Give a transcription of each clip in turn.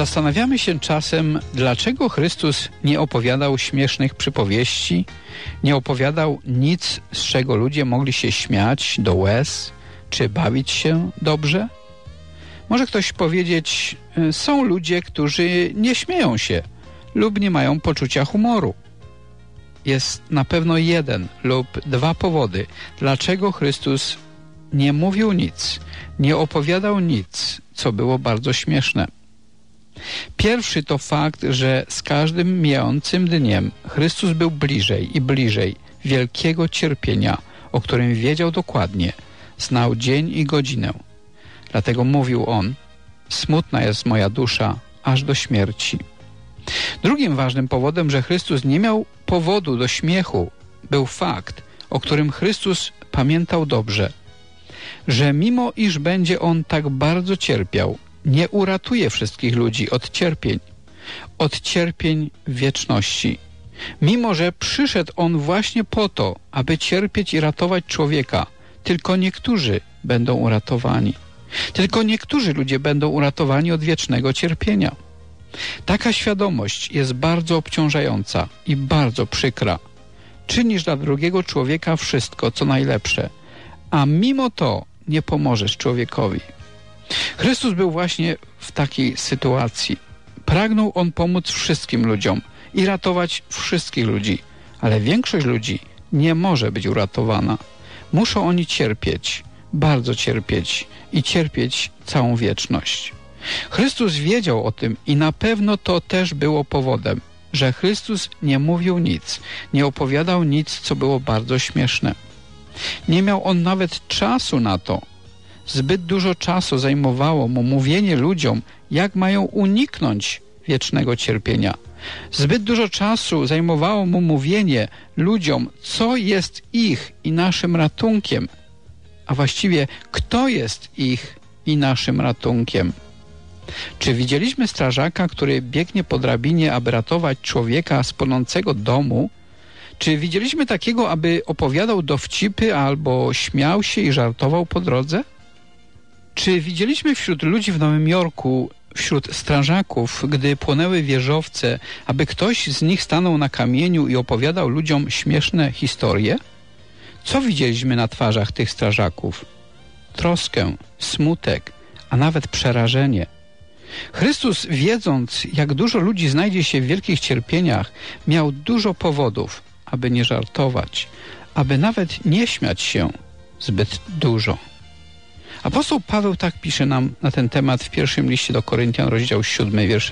Zastanawiamy się czasem, dlaczego Chrystus nie opowiadał śmiesznych przypowieści, nie opowiadał nic, z czego ludzie mogli się śmiać do łez, czy bawić się dobrze? Może ktoś powiedzieć, są ludzie, którzy nie śmieją się lub nie mają poczucia humoru. Jest na pewno jeden lub dwa powody, dlaczego Chrystus nie mówił nic, nie opowiadał nic, co było bardzo śmieszne. Pierwszy to fakt, że z każdym mijającym dniem Chrystus był bliżej i bliżej wielkiego cierpienia, o którym wiedział dokładnie, znał dzień i godzinę. Dlatego mówił on, smutna jest moja dusza aż do śmierci. Drugim ważnym powodem, że Chrystus nie miał powodu do śmiechu, był fakt, o którym Chrystus pamiętał dobrze, że mimo iż będzie on tak bardzo cierpiał, nie uratuje wszystkich ludzi od cierpień wieczności. Mimo że przyszedł on właśnie po to, aby cierpieć i ratować człowieka, tylko niektórzy będą uratowani. Tylko niektórzy ludzie będą uratowani od wiecznego cierpienia. Taka świadomość jest bardzo obciążająca i bardzo przykra. Czynisz dla drugiego człowieka wszystko, co najlepsze, a mimo to nie pomożesz człowiekowi. Chrystus był właśnie w takiej sytuacji. Pragnął on pomóc wszystkim ludziom i ratować wszystkich ludzi, ale większość ludzi nie może być uratowana. Muszą oni cierpieć, bardzo cierpieć i cierpieć całą wieczność. Chrystus wiedział o tym i na pewno to też było powodem, że Chrystus nie mówił nic, nie opowiadał nic, co było bardzo śmieszne. Nie miał on nawet czasu na to. Zbyt dużo czasu zajmowało mu mówienie ludziom, jak mają uniknąć wiecznego cierpienia. Zbyt dużo czasu zajmowało mu mówienie ludziom, co jest ich i naszym ratunkiem, a właściwie kto jest ich i naszym ratunkiem. Czy widzieliśmy strażaka, który biegnie po drabinie, aby ratować człowieka z płonącego domu? Czy widzieliśmy takiego, aby opowiadał dowcipy albo śmiał się i żartował po drodze? Czy widzieliśmy wśród ludzi w Nowym Jorku, wśród strażaków, gdy płonęły wieżowce, aby ktoś z nich stanął na kamieniu i opowiadał ludziom śmieszne historie? Co widzieliśmy na twarzach tych strażaków? Troskę, smutek, a nawet przerażenie. Chrystus, wiedząc, jak dużo ludzi znajdzie się w wielkich cierpieniach, miał dużo powodów, aby nie żartować, aby nawet nie śmiać się zbyt dużo. Apostoł Paweł tak pisze nam na ten temat w pierwszym liście do Koryntian, rozdział 7, wiersze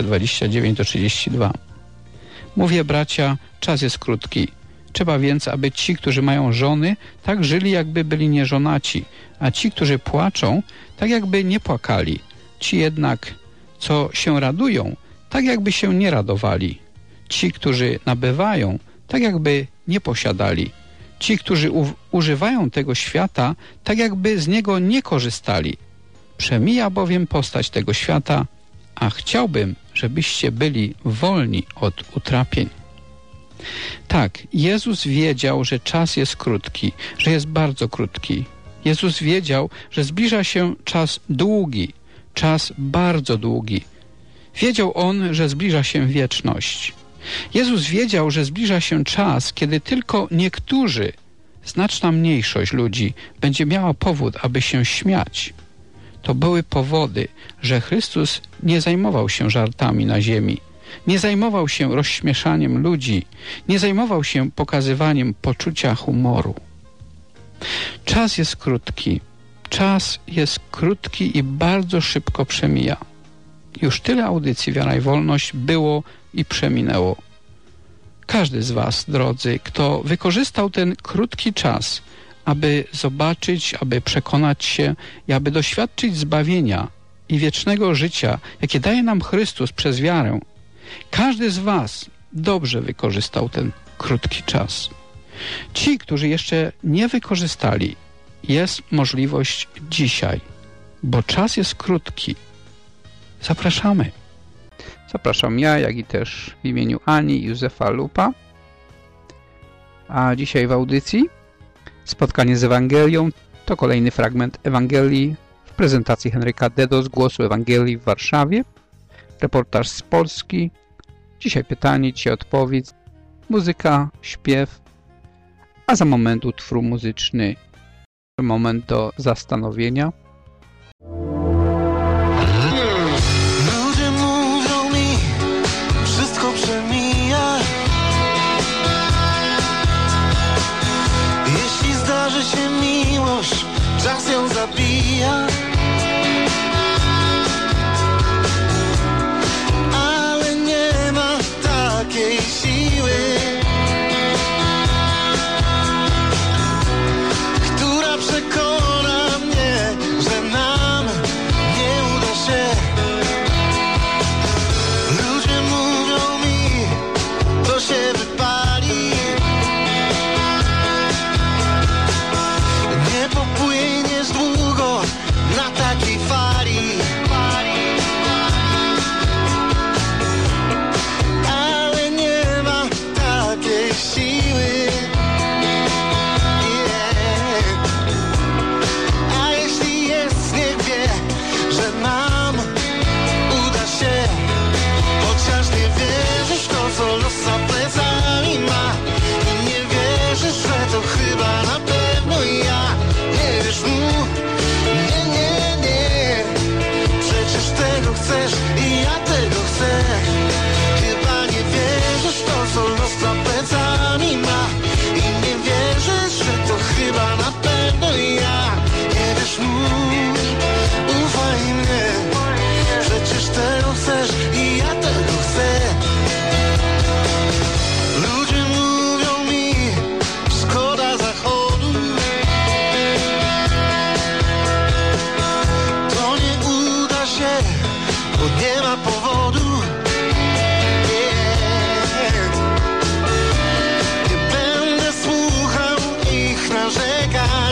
29-32. Mówię, bracia, czas jest krótki. Trzeba więc, aby ci, którzy mają żony, tak żyli, jakby byli nieżonaci, a ci, którzy płaczą, tak jakby nie płakali. Ci jednak, co się radują, tak jakby się nie radowali. Ci, którzy nabywają, tak jakby nie posiadali. Ci, którzy używają tego świata, tak jakby z niego nie korzystali. Przemija bowiem postać tego świata, a chciałbym, żebyście byli wolni od utrapień. Tak, Jezus wiedział, że czas jest krótki, że jest bardzo krótki. Jezus wiedział, że zbliża się czas długi, czas bardzo długi. Wiedział on, że zbliża się wieczność. Jezus wiedział, że zbliża się czas, kiedy tylko niektórzy, znaczna mniejszość ludzi, będzie miała powód, aby się śmiać. To były powody, że Chrystus nie zajmował się żartami na ziemi, nie zajmował się rozśmieszaniem ludzi, nie zajmował się pokazywaniem poczucia humoru. Czas jest krótki. Czas jest krótki i bardzo szybko przemija. Już tyle audycji Wiara i Wolność było i przeminęło. Każdy z was, drodzy, kto wykorzystał ten krótki czas, aby zobaczyć, aby przekonać się i aby doświadczyć zbawienia i wiecznego życia, jakie daje nam Chrystus przez wiarę, każdy z was dobrze wykorzystał ten krótki czas. Ci, którzy jeszcze nie wykorzystali, jest możliwość dzisiaj, bo czas jest krótki. Zapraszamy. Zapraszam ja, jak i też w imieniu Ani i Józefa Lupa. A dzisiaj w audycji spotkanie z Ewangelią to kolejny fragment Ewangelii w prezentacji Henryka Dedo z Głosu Ewangelii w Warszawie. Reportaż z Polski. Dzisiaj pytanie, dzisiaj odpowiedź. Muzyka, śpiew, a za moment utwór muzyczny. Moment do zastanowienia. Ludzie mówią mi, wszystko przemija. Jeśli zdarzy się miłość, czas ją zabija. Ale nie ma takiej siły, która przekona mnie, że nam nie uda się. Ludzie mówią mi, to się wypali. Nie popłyniesz długo na takiej fali. Ale nie ma takiej siły. A jeśli jest, niech wie, że nam uda się. Chociaż nie wierzysz w to, co los za plecami ma. I nie wierzysz, że to chyba na pewno ja. Nie wiesz mu, nie. Przecież tego chcesz i ja tego chcę. Chyba nie wierzysz w to, co los za plecami ma. I nie wierzysz, że to chyba na pewno ja. Nie wiesz mu, ufaj mnie. Przecież tego chcesz i ja tego chcę. Ludzie mówią mi, szkoda zachodu. To nie uda się, bo nie ma powodu. Nie będę słuchał ich narzekań.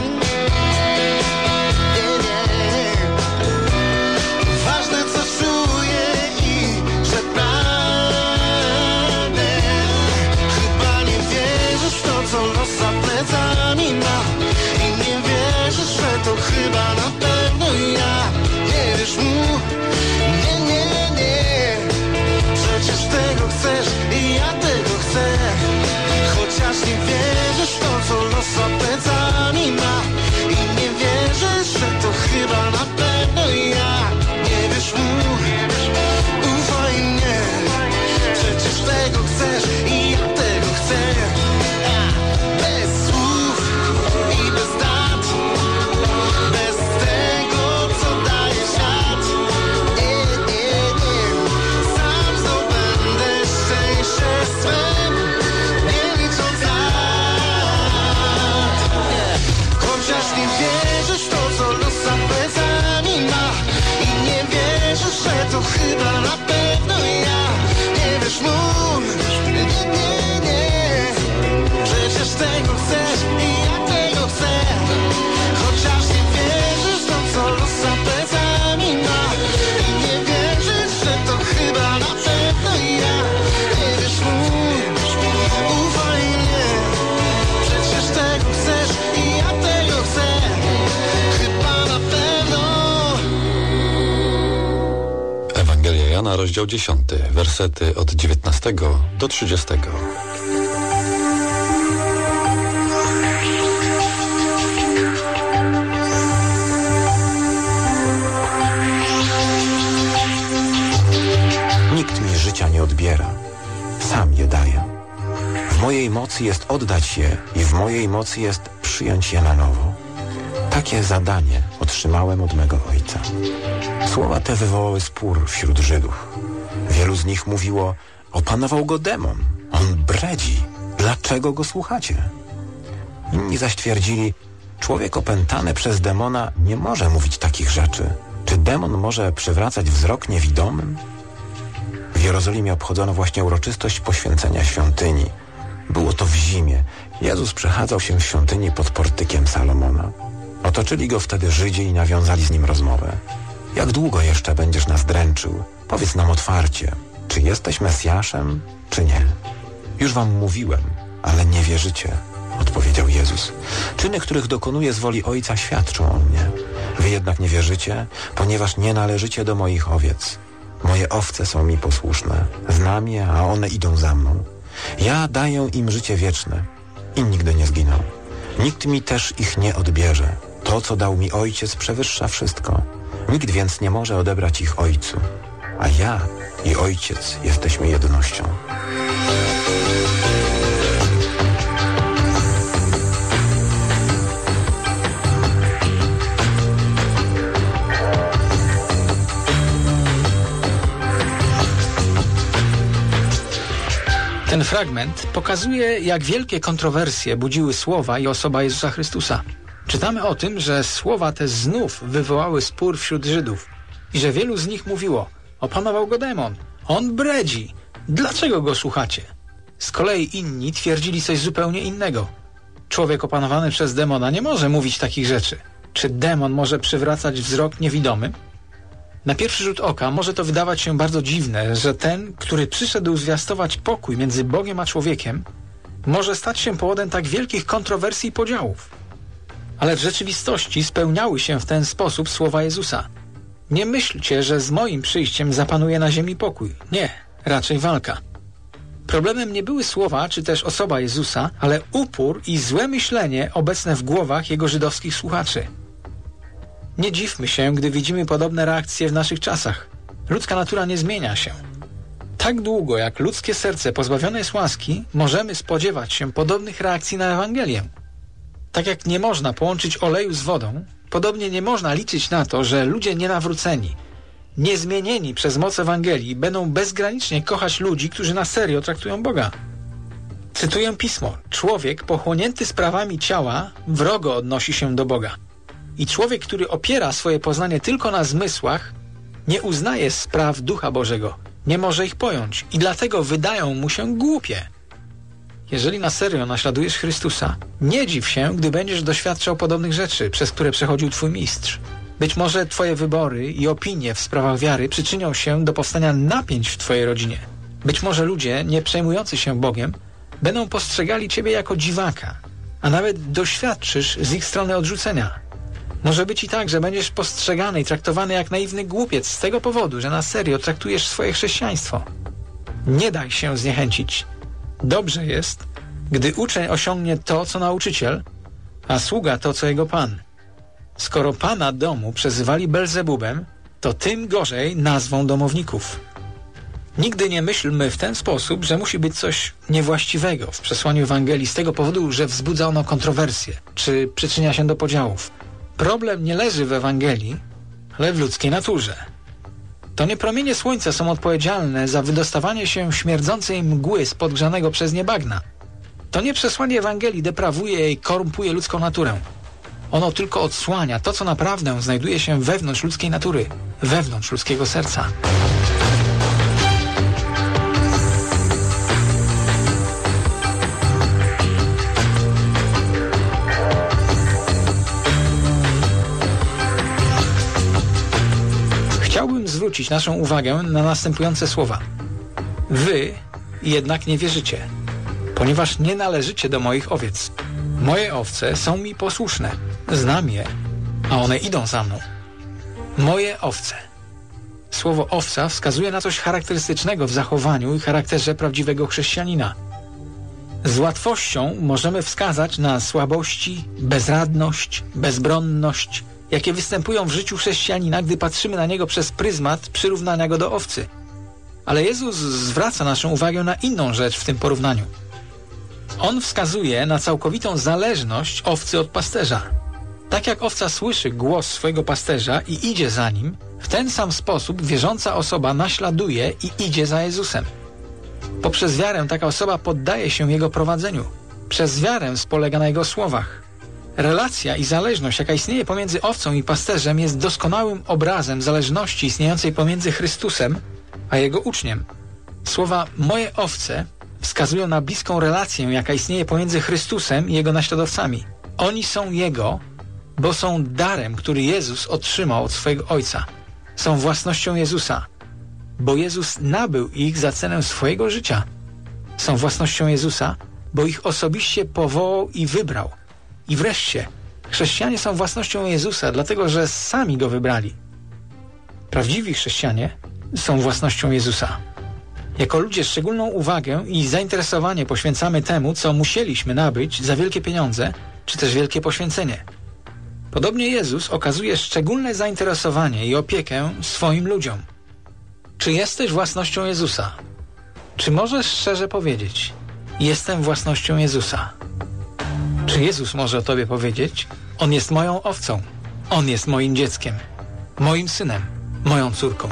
Nie. Ważne, co czuję i że pragnę. Chyba nie wierzysz w to, co los za plecami ma. I nie wierzysz, że to chyba na pewno ja. Nie wiesz mu, nie. Przecież tego chcesz i ja tego chcę. Chociaż nie wierzysz w to, co los za plecami ma. I nie wierzysz, że to chyba na pewno ja. Nie wiesz mu, ufaj mnie. Przecież tego chcesz i ja tego chcę. Bez słów i bez dat, bez tego, co daje świat. Nie. Sam zdobędę szczęście swe, nie licząc lat. Chociaż nie wierzysz w to, co los za plecami ma. I nie wierzysz, że to chyba na pewno ja. Nie wiesz mu, nie. Przecież tego chcesz i ja tego chcę. Chociaż nie wierzysz w to, co los za plecami ma. I nie wierzysz, że to chyba na pewno ja. Nie wiesz mu, ufaj mnie. Przecież tego chcesz i ja tego chcę. Chyba na pewno. Ewangelia Jana, rozdział 10, wersety od 19 do 30. Nikt mi życia nie odbiera, sam je daję. W mojej mocy jest oddać je i w mojej mocy jest przyjąć je na nowo. Takie zadanie otrzymałem od mego Ojca. Słowa te wywołały spór wśród Żydów. Wielu z nich mówiło, opanował go demon, on bredzi, dlaczego go słuchacie? Inni zaś twierdzili, człowiek opętany przez demona nie może mówić takich rzeczy. Czy demon może przywracać wzrok niewidomym? W Jerozolimie obchodzono właśnie uroczystość poświęcenia świątyni. Było to w zimie. Jezus przechadzał się w świątyni pod portykiem Salomona. Otoczyli go wtedy Żydzi i nawiązali z nim rozmowę. Jak długo jeszcze będziesz nas dręczył? Powiedz nam otwarcie, czy jesteś Mesjaszem, czy nie? Już wam mówiłem, ale nie wierzycie, odpowiedział Jezus. Czyny, których dokonuję z woli Ojca, świadczą o mnie. Wy jednak nie wierzycie, ponieważ nie należycie do moich owiec. Moje owce są mi posłuszne. Znam je, a one idą za mną. Ja daję im życie wieczne i nigdy nie zginą. Nikt mi też ich nie odbierze. To, co dał mi Ojciec, przewyższa wszystko. Nikt więc nie może odebrać ich Ojcu. A ja i Ojciec jesteśmy jednością. Ten fragment pokazuje, jak wielkie kontrowersje budziły słowa i osoba Jezusa Chrystusa. Czytamy o tym, że słowa te znów wywołały spór wśród Żydów i że wielu z nich mówiło: opanował go demon, on bredzi, dlaczego go słuchacie? Z kolei inni twierdzili coś zupełnie innego. Człowiek opanowany przez demona nie może mówić takich rzeczy. Czy demon może przywracać wzrok niewidomym? Na pierwszy rzut oka może to wydawać się bardzo dziwne, że ten, który przyszedł zwiastować pokój między Bogiem a człowiekiem, może stać się powodem tak wielkich kontrowersji i podziałów. Ale w rzeczywistości spełniały się w ten sposób słowa Jezusa. Nie myślcie, że z moim przyjściem zapanuje na ziemi pokój. Nie, raczej walka. Problemem nie były słowa czy też osoba Jezusa, ale upór i złe myślenie obecne w głowach jego żydowskich słuchaczy. Nie dziwmy się, gdy widzimy podobne reakcje w naszych czasach. Ludzka natura nie zmienia się. Tak długo jak ludzkie serce pozbawione jest łaski, możemy spodziewać się podobnych reakcji na Ewangelię. Tak jak nie można połączyć oleju z wodą, podobnie nie można liczyć na to, że ludzie nienawróceni, niezmienieni przez moc Ewangelii będą bezgranicznie kochać ludzi, którzy na serio traktują Boga. Cytuję Pismo: człowiek pochłonięty sprawami ciała wrogo odnosi się do Boga. I człowiek, który opiera swoje poznanie tylko na zmysłach, nie uznaje spraw Ducha Bożego, nie może ich pojąć i dlatego wydają mu się głupie. Jeżeli na serio naśladujesz Chrystusa, nie dziw się, gdy będziesz doświadczał podobnych rzeczy, przez które przechodził Twój mistrz. Być może Twoje wybory i opinie w sprawach wiary przyczynią się do powstania napięć w Twojej rodzinie. Być może ludzie, nie przejmujący się Bogiem, będą postrzegali Ciebie jako dziwaka, a nawet doświadczysz z ich strony odrzucenia. Może być i tak, że będziesz postrzegany i traktowany jak naiwny głupiec z tego powodu, że na serio traktujesz swoje chrześcijaństwo. Nie daj się zniechęcić. Dobrze jest, gdy uczeń osiągnie to, co nauczyciel, a sługa to, co jego pan. Skoro pana domu przezywali Belzebubem, to tym gorzej nazwą domowników. Nigdy nie myślmy w ten sposób, że musi być coś niewłaściwego w przesłaniu Ewangelii z tego powodu, że wzbudza ono kontrowersje, czy przyczynia się do podziałów. Problem nie leży w Ewangelii, ale w ludzkiej naturze. To nie promienie słońca są odpowiedzialne za wydostawanie się śmierdzącej mgły z podgrzanego przez nie bagna. To nie przesłanie Ewangelii deprawuje i korumpuje ludzką naturę. Ono tylko odsłania to, co naprawdę znajduje się wewnątrz ludzkiej natury, wewnątrz ludzkiego serca. Chciałbym zwrócić naszą uwagę na następujące słowa. Wy jednak nie wierzycie, ponieważ nie należycie do moich owiec. Moje owce są mi posłuszne. Znam je, a one idą za mną. Moje owce. Słowo owca wskazuje na coś charakterystycznego w zachowaniu i charakterze prawdziwego chrześcijanina. Z łatwością możemy wskazać na słabości, bezradność, bezbronność, jakie występują w życiu chrześcijanina, gdy patrzymy na niego przez pryzmat przyrównania go do owcy. Ale Jezus zwraca naszą uwagę na inną rzecz w tym porównaniu. On wskazuje na całkowitą zależność owcy od pasterza. Tak jak owca słyszy głos swojego pasterza i idzie za nim, w ten sam sposób wierząca osoba naśladuje i idzie za Jezusem. Poprzez wiarę taka osoba poddaje się Jego prowadzeniu. Przez wiarę spolega na Jego słowach. Relacja i zależność, jaka istnieje pomiędzy owcą i pasterzem, jest doskonałym obrazem zależności istniejącej pomiędzy Chrystusem a Jego uczniem. Słowa moje owce wskazują na bliską relację, jaka istnieje pomiędzy Chrystusem i Jego naśladowcami. Oni są Jego, bo są darem, który Jezus otrzymał od swojego Ojca. Są własnością Jezusa, bo Jezus nabył ich za cenę swojego życia. Są własnością Jezusa, bo ich osobiście powołał i wybrał. I wreszcie, chrześcijanie są własnością Jezusa, dlatego że sami Go wybrali. Prawdziwi chrześcijanie są własnością Jezusa. Jako ludzie szczególną uwagę i zainteresowanie poświęcamy temu, co musieliśmy nabyć za wielkie pieniądze, czy też wielkie poświęcenie. Podobnie Jezus okazuje szczególne zainteresowanie i opiekę swoim ludziom. Czy jesteś własnością Jezusa? Czy możesz szczerze powiedzieć: jestem własnością Jezusa? Czy Jezus może o tobie powiedzieć: On jest moją owcą, On jest moim dzieckiem, moim synem, moją córką?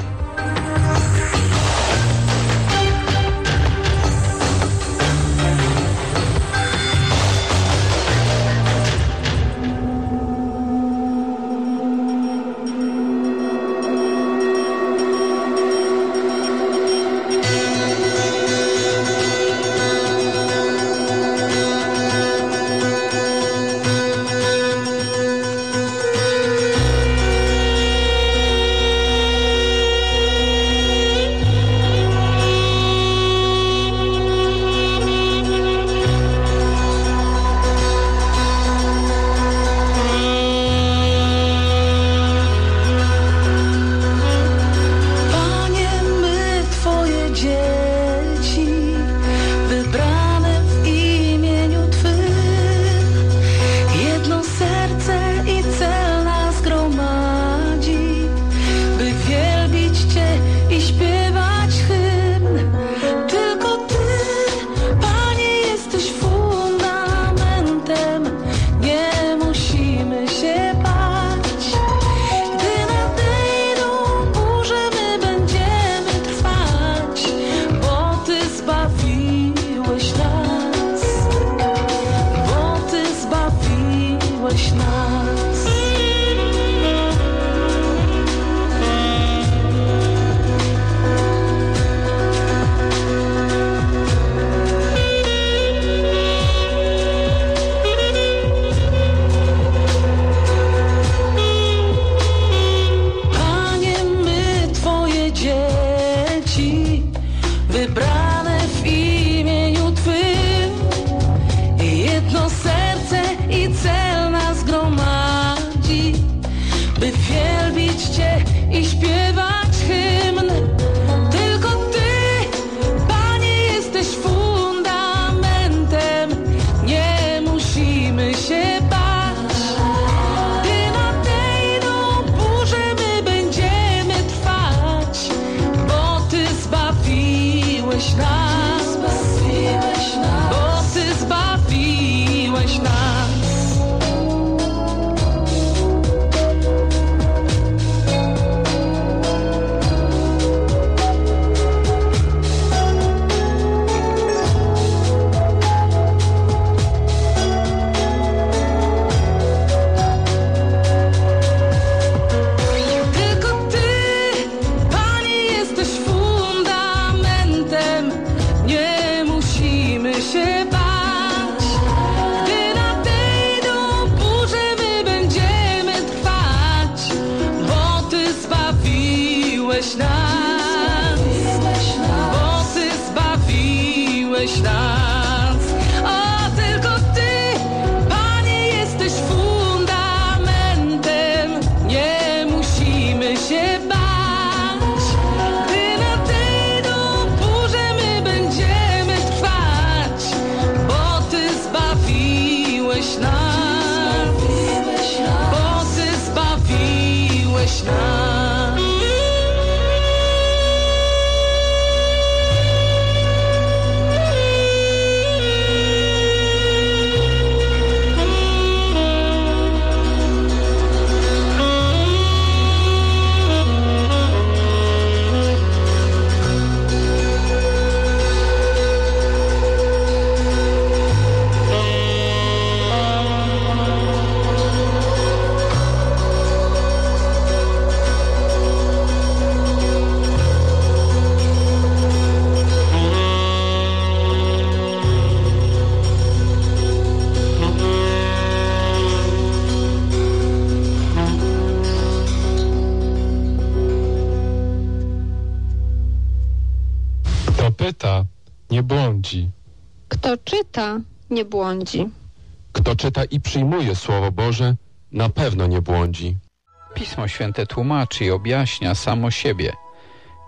pyta, nie błądzi. Kto czyta, nie błądzi. Kto czyta i przyjmuje Słowo Boże, na pewno nie błądzi. Pismo Święte tłumaczy i objaśnia samo siebie.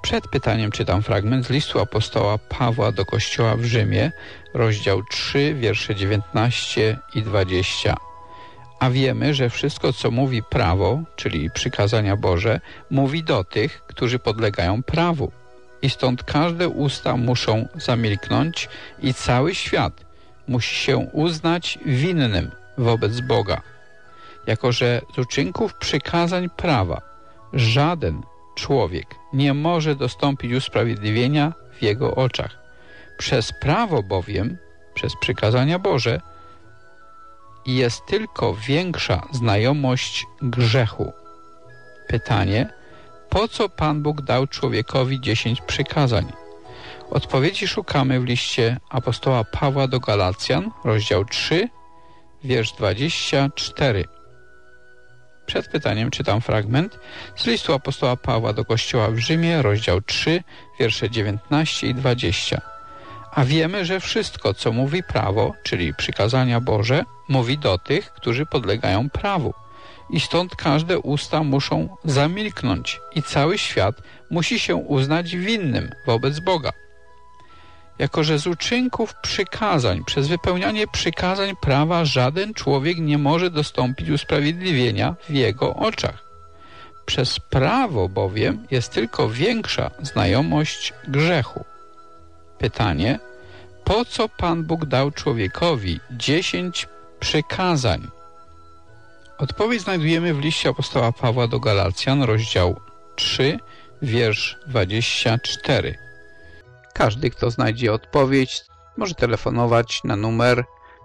Przed pytaniem czytam fragment z listu apostoła Pawła do Kościoła w Rzymie, rozdział 3, wiersze 19 i 20. A wiemy, że wszystko, co mówi prawo, czyli przykazania Boże, mówi do tych, którzy podlegają prawu. I stąd każde usta muszą zamilknąć i cały świat musi się uznać winnym wobec Boga. Jako że z uczynków przykazań prawa żaden człowiek nie może dostąpić usprawiedliwienia w jego oczach. Przez prawo bowiem, przez przykazania Boże, jest tylko większa znajomość grzechu. Pytanie: po co Pan Bóg dał człowiekowi 10 przykazań? Odpowiedzi szukamy w liście apostoła Pawła do Galacjan, rozdział 3, wiersz 24. Przed pytaniem czytam fragment z listu apostoła Pawła do Kościoła w Rzymie, rozdział 3, wiersze 19 i 20. A wiemy, że wszystko, co mówi prawo, czyli przykazania Boże, mówi do tych, którzy podlegają prawu. I stąd każde usta muszą zamilknąć i cały świat musi się uznać winnym wobec Boga. Jako że z uczynków przykazań, przez wypełnianie przykazań prawa żaden człowiek nie może dostąpić usprawiedliwienia w jego oczach. Przez prawo bowiem jest tylko większa znajomość grzechu. Pytanie: po co Pan Bóg dał człowiekowi 10 przykazań? Odpowiedź znajdujemy w liście apostoła Pawła do Galacjan, rozdział 3, wiersz 24. Każdy, kto znajdzie odpowiedź, może telefonować na numer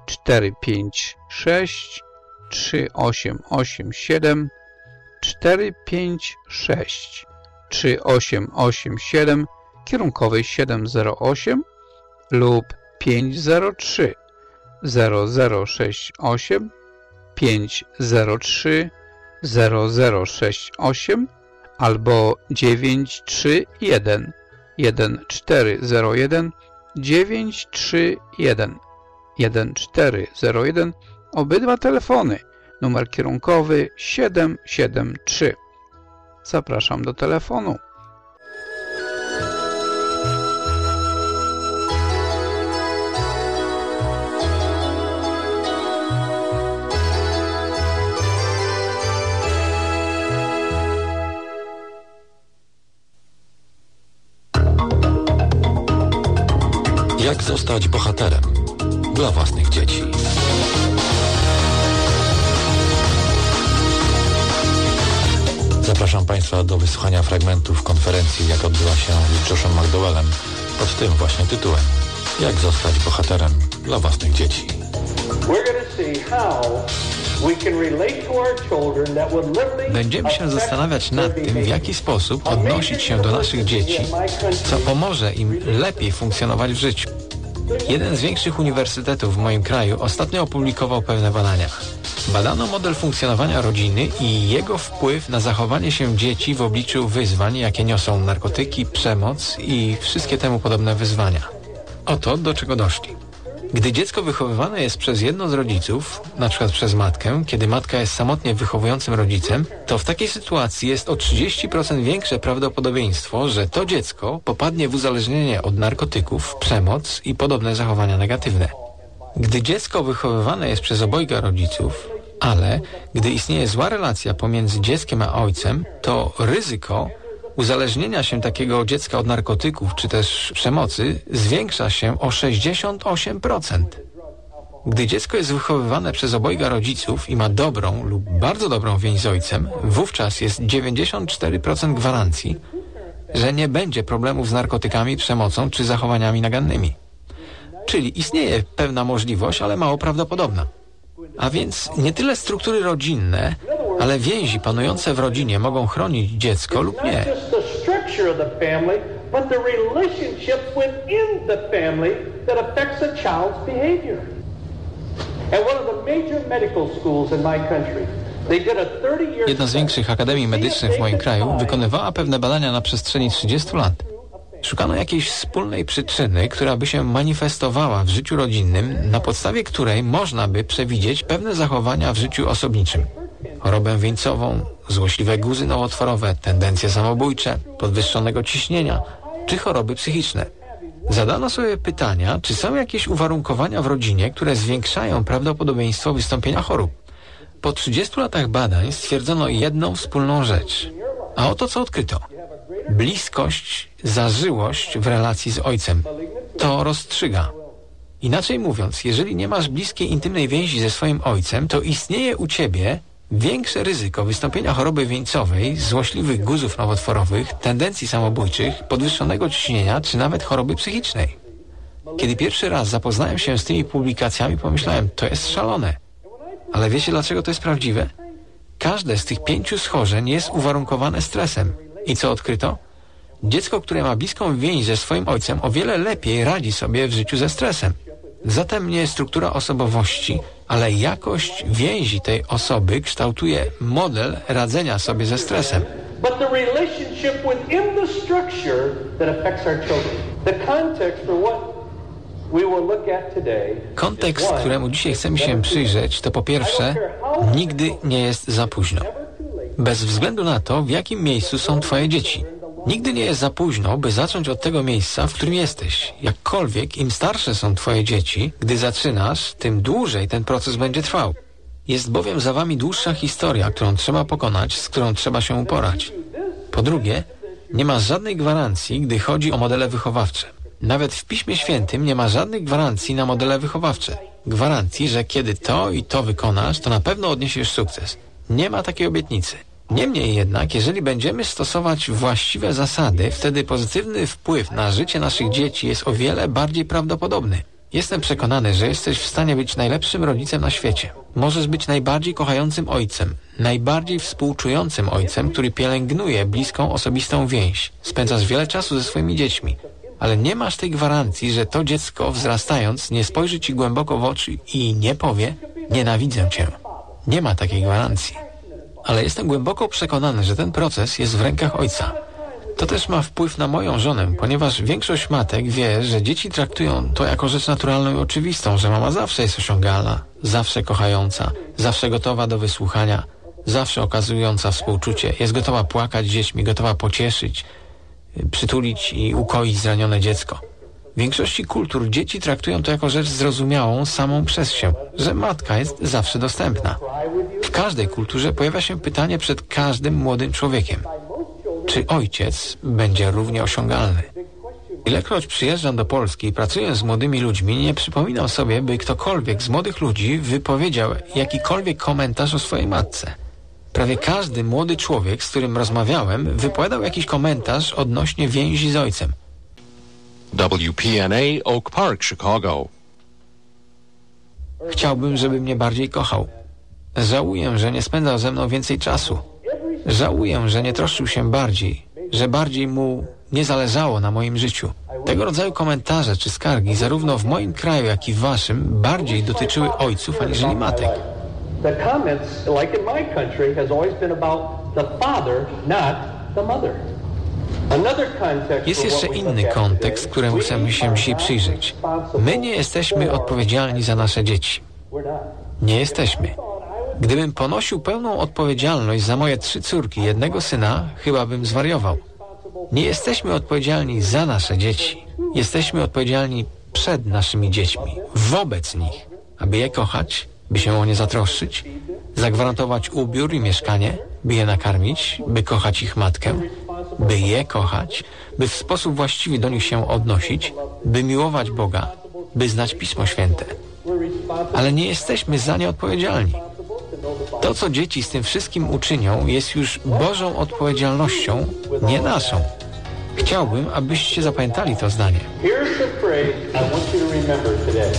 456 3887 456 3887 kierunkowy 708 lub 503 0068 503 0068 albo 931 1401 931 1401. Obydwa telefony. Numer kierunkowy 773. Zapraszam do telefonu. Jak zostać bohaterem dla własnych dzieci? Zapraszam Państwa do wysłuchania fragmentów konferencji, jak odbyła się z Joshem McDowellem, pod tym właśnie tytułem: Jak zostać bohaterem dla własnych dzieci. Będziemy się zastanawiać nad tym, w jaki sposób odnosić się do naszych dzieci, co pomoże im lepiej funkcjonować w życiu. Jeden z większych uniwersytetów w moim kraju ostatnio opublikował pewne badania. Badano model funkcjonowania rodziny i jego wpływ na zachowanie się dzieci w obliczu wyzwań, jakie niosą narkotyki, przemoc i wszystkie temu podobne wyzwania. Oto do czego doszli. Gdy dziecko wychowywane jest przez jedno z rodziców, na przykład przez matkę, kiedy matka jest samotnie wychowującym rodzicem, to w takiej sytuacji jest o 30% większe prawdopodobieństwo, że to dziecko popadnie w uzależnienie od narkotyków, przemoc i podobne zachowania negatywne. Gdy dziecko wychowywane jest przez obojga rodziców, ale gdy istnieje zła relacja pomiędzy dzieckiem a ojcem, to ryzyko uzależnienia się takiego dziecka od narkotyków czy też przemocy zwiększa się o 68%. Gdy dziecko jest wychowywane przez obojga rodziców i ma dobrą lub bardzo dobrą więź z ojcem, wówczas jest 94% gwarancji, że nie będzie problemów z narkotykami, przemocą czy zachowaniami nagannymi. Czyli istnieje pewna możliwość, ale mało prawdopodobna. A więc nie tyle struktury rodzinne, ale więzi panujące w rodzinie mogą chronić dziecko lub nie. Jedna z większych akademii medycznych w moim kraju wykonywała pewne badania na przestrzeni 30 lat. Szukano jakiejś wspólnej przyczyny, która by się manifestowała w życiu rodzinnym, na podstawie której można by przewidzieć pewne zachowania w życiu osobniczym. chorobę wieńcową, złośliwe guzy nowotworowe, tendencje samobójcze, podwyższonego ciśnienia czy choroby psychiczne. Zadano sobie pytania, czy są jakieś uwarunkowania w rodzinie, które zwiększają prawdopodobieństwo wystąpienia chorób. Po 30 latach badań stwierdzono jedną wspólną rzecz. A oto co odkryto. Bliskość, zażyłość w relacji z ojcem. To rozstrzyga. Inaczej mówiąc, jeżeli nie masz bliskiej, intymnej więzi ze swoim ojcem, to istnieje u ciebie większe ryzyko wystąpienia choroby wieńcowej, złośliwych guzów nowotworowych, tendencji samobójczych, podwyższonego ciśnienia czy nawet choroby psychicznej. Kiedy pierwszy raz zapoznałem się z tymi publikacjami, pomyślałem, to jest szalone. Ale wiecie, dlaczego to jest prawdziwe? Każde z tych 5 schorzeń jest uwarunkowane stresem. I co odkryto? Dziecko, które ma bliską więź ze swoim ojcem, o wiele lepiej radzi sobie w życiu ze stresem. Zatem nie struktura osobowości, ale jakość więzi tej osoby kształtuje model radzenia sobie ze stresem. But the relationship within the structure that affects our children. The context for what we will look at today. Kontekst, któremu dzisiaj chcemy się przyjrzeć, to po pierwsze, nigdy nie jest za późno. Bez względu na to, w jakim miejscu są twoje dzieci. Nigdy nie jest za późno, by zacząć od tego miejsca, w którym jesteś. Jakkolwiek, im starsze są twoje dzieci, gdy zaczynasz, tym dłużej ten proces będzie trwał. Jest bowiem za wami dłuższa historia, którą trzeba pokonać, z którą trzeba się uporać. Po drugie, nie ma żadnej gwarancji, gdy chodzi o modele wychowawcze. Nawet w Piśmie Świętym nie ma żadnych gwarancji na modele wychowawcze. Gwarancji, że kiedy to i to wykonasz, to na pewno odniesiesz sukces. Nie ma takiej obietnicy. Niemniej jednak, jeżeli będziemy stosować właściwe zasady, wtedy pozytywny wpływ na życie naszych dzieci jest o wiele bardziej prawdopodobny. Jestem przekonany, że jesteś w stanie być najlepszym rodzicem na świecie. Możesz być najbardziej kochającym ojcem, najbardziej współczującym ojcem, który pielęgnuje bliską, osobistą więź. Spędzasz wiele czasu ze swoimi dziećmi, ale nie masz tej gwarancji, że to dziecko wzrastając nie spojrzy ci głęboko w oczy i nie powie: nienawidzę cię. Nie ma takiej gwarancji. Ale jestem głęboko przekonany, że ten proces jest w rękach ojca. To też ma wpływ na moją żonę, ponieważ większość matek wie, że dzieci traktują to jako rzecz naturalną i oczywistą, że mama zawsze jest osiągalna, zawsze kochająca, zawsze gotowa do wysłuchania, zawsze okazująca współczucie, jest gotowa płakać z dziećmi, gotowa pocieszyć, przytulić i ukoić zranione dziecko. W większości kultur dzieci traktują to jako rzecz zrozumiałą samą przez się, że matka jest zawsze dostępna. W każdej kulturze pojawia się pytanie przed każdym młodym człowiekiem: czy ojciec będzie równie osiągalny? Ilekroć przyjeżdżam do Polski i pracuję z młodymi ludźmi, nie przypominam sobie, by ktokolwiek z młodych ludzi wypowiedział jakikolwiek komentarz o swojej matce. Prawie każdy młody człowiek, z którym rozmawiałem, wypowiadał jakiś komentarz odnośnie więzi z ojcem. WPNA Oak Park, Chicago. Chciałbym, żeby mnie bardziej kochał. Żałuję, że nie spędzał ze mną więcej czasu. Żałuję, że nie troszczył się bardziej, że bardziej mu nie zależało na moim życiu. Tego rodzaju komentarze czy skargi, zarówno w moim kraju, jak i w waszym, bardziej dotyczyły ojców aniżeli matek. The comments, like in my country, has always been about the father, not the mother. Jest jeszcze inny kontekst, któremu chcemy się dzisiaj przyjrzeć. My nie jesteśmy odpowiedzialni za nasze dzieci. Nie jesteśmy. Gdybym ponosił pełną odpowiedzialność za moje 3 córki i 1 syna, chyba bym zwariował. Nie jesteśmy odpowiedzialni za nasze dzieci. Jesteśmy odpowiedzialni przed naszymi dziećmi, wobec nich, aby je kochać, by się o nie zatroszczyć, zagwarantować ubiór i mieszkanie, by je nakarmić, by kochać ich matkę, by je kochać, by w sposób właściwy do nich się odnosić, by miłować Boga, by znać Pismo Święte. Ale nie jesteśmy za nie odpowiedzialni. To, co dzieci z tym wszystkim uczynią, jest już Bożą odpowiedzialnością, nie naszą. Chciałbym, abyście zapamiętali to zdanie. Here's the phrase I want you to remember today.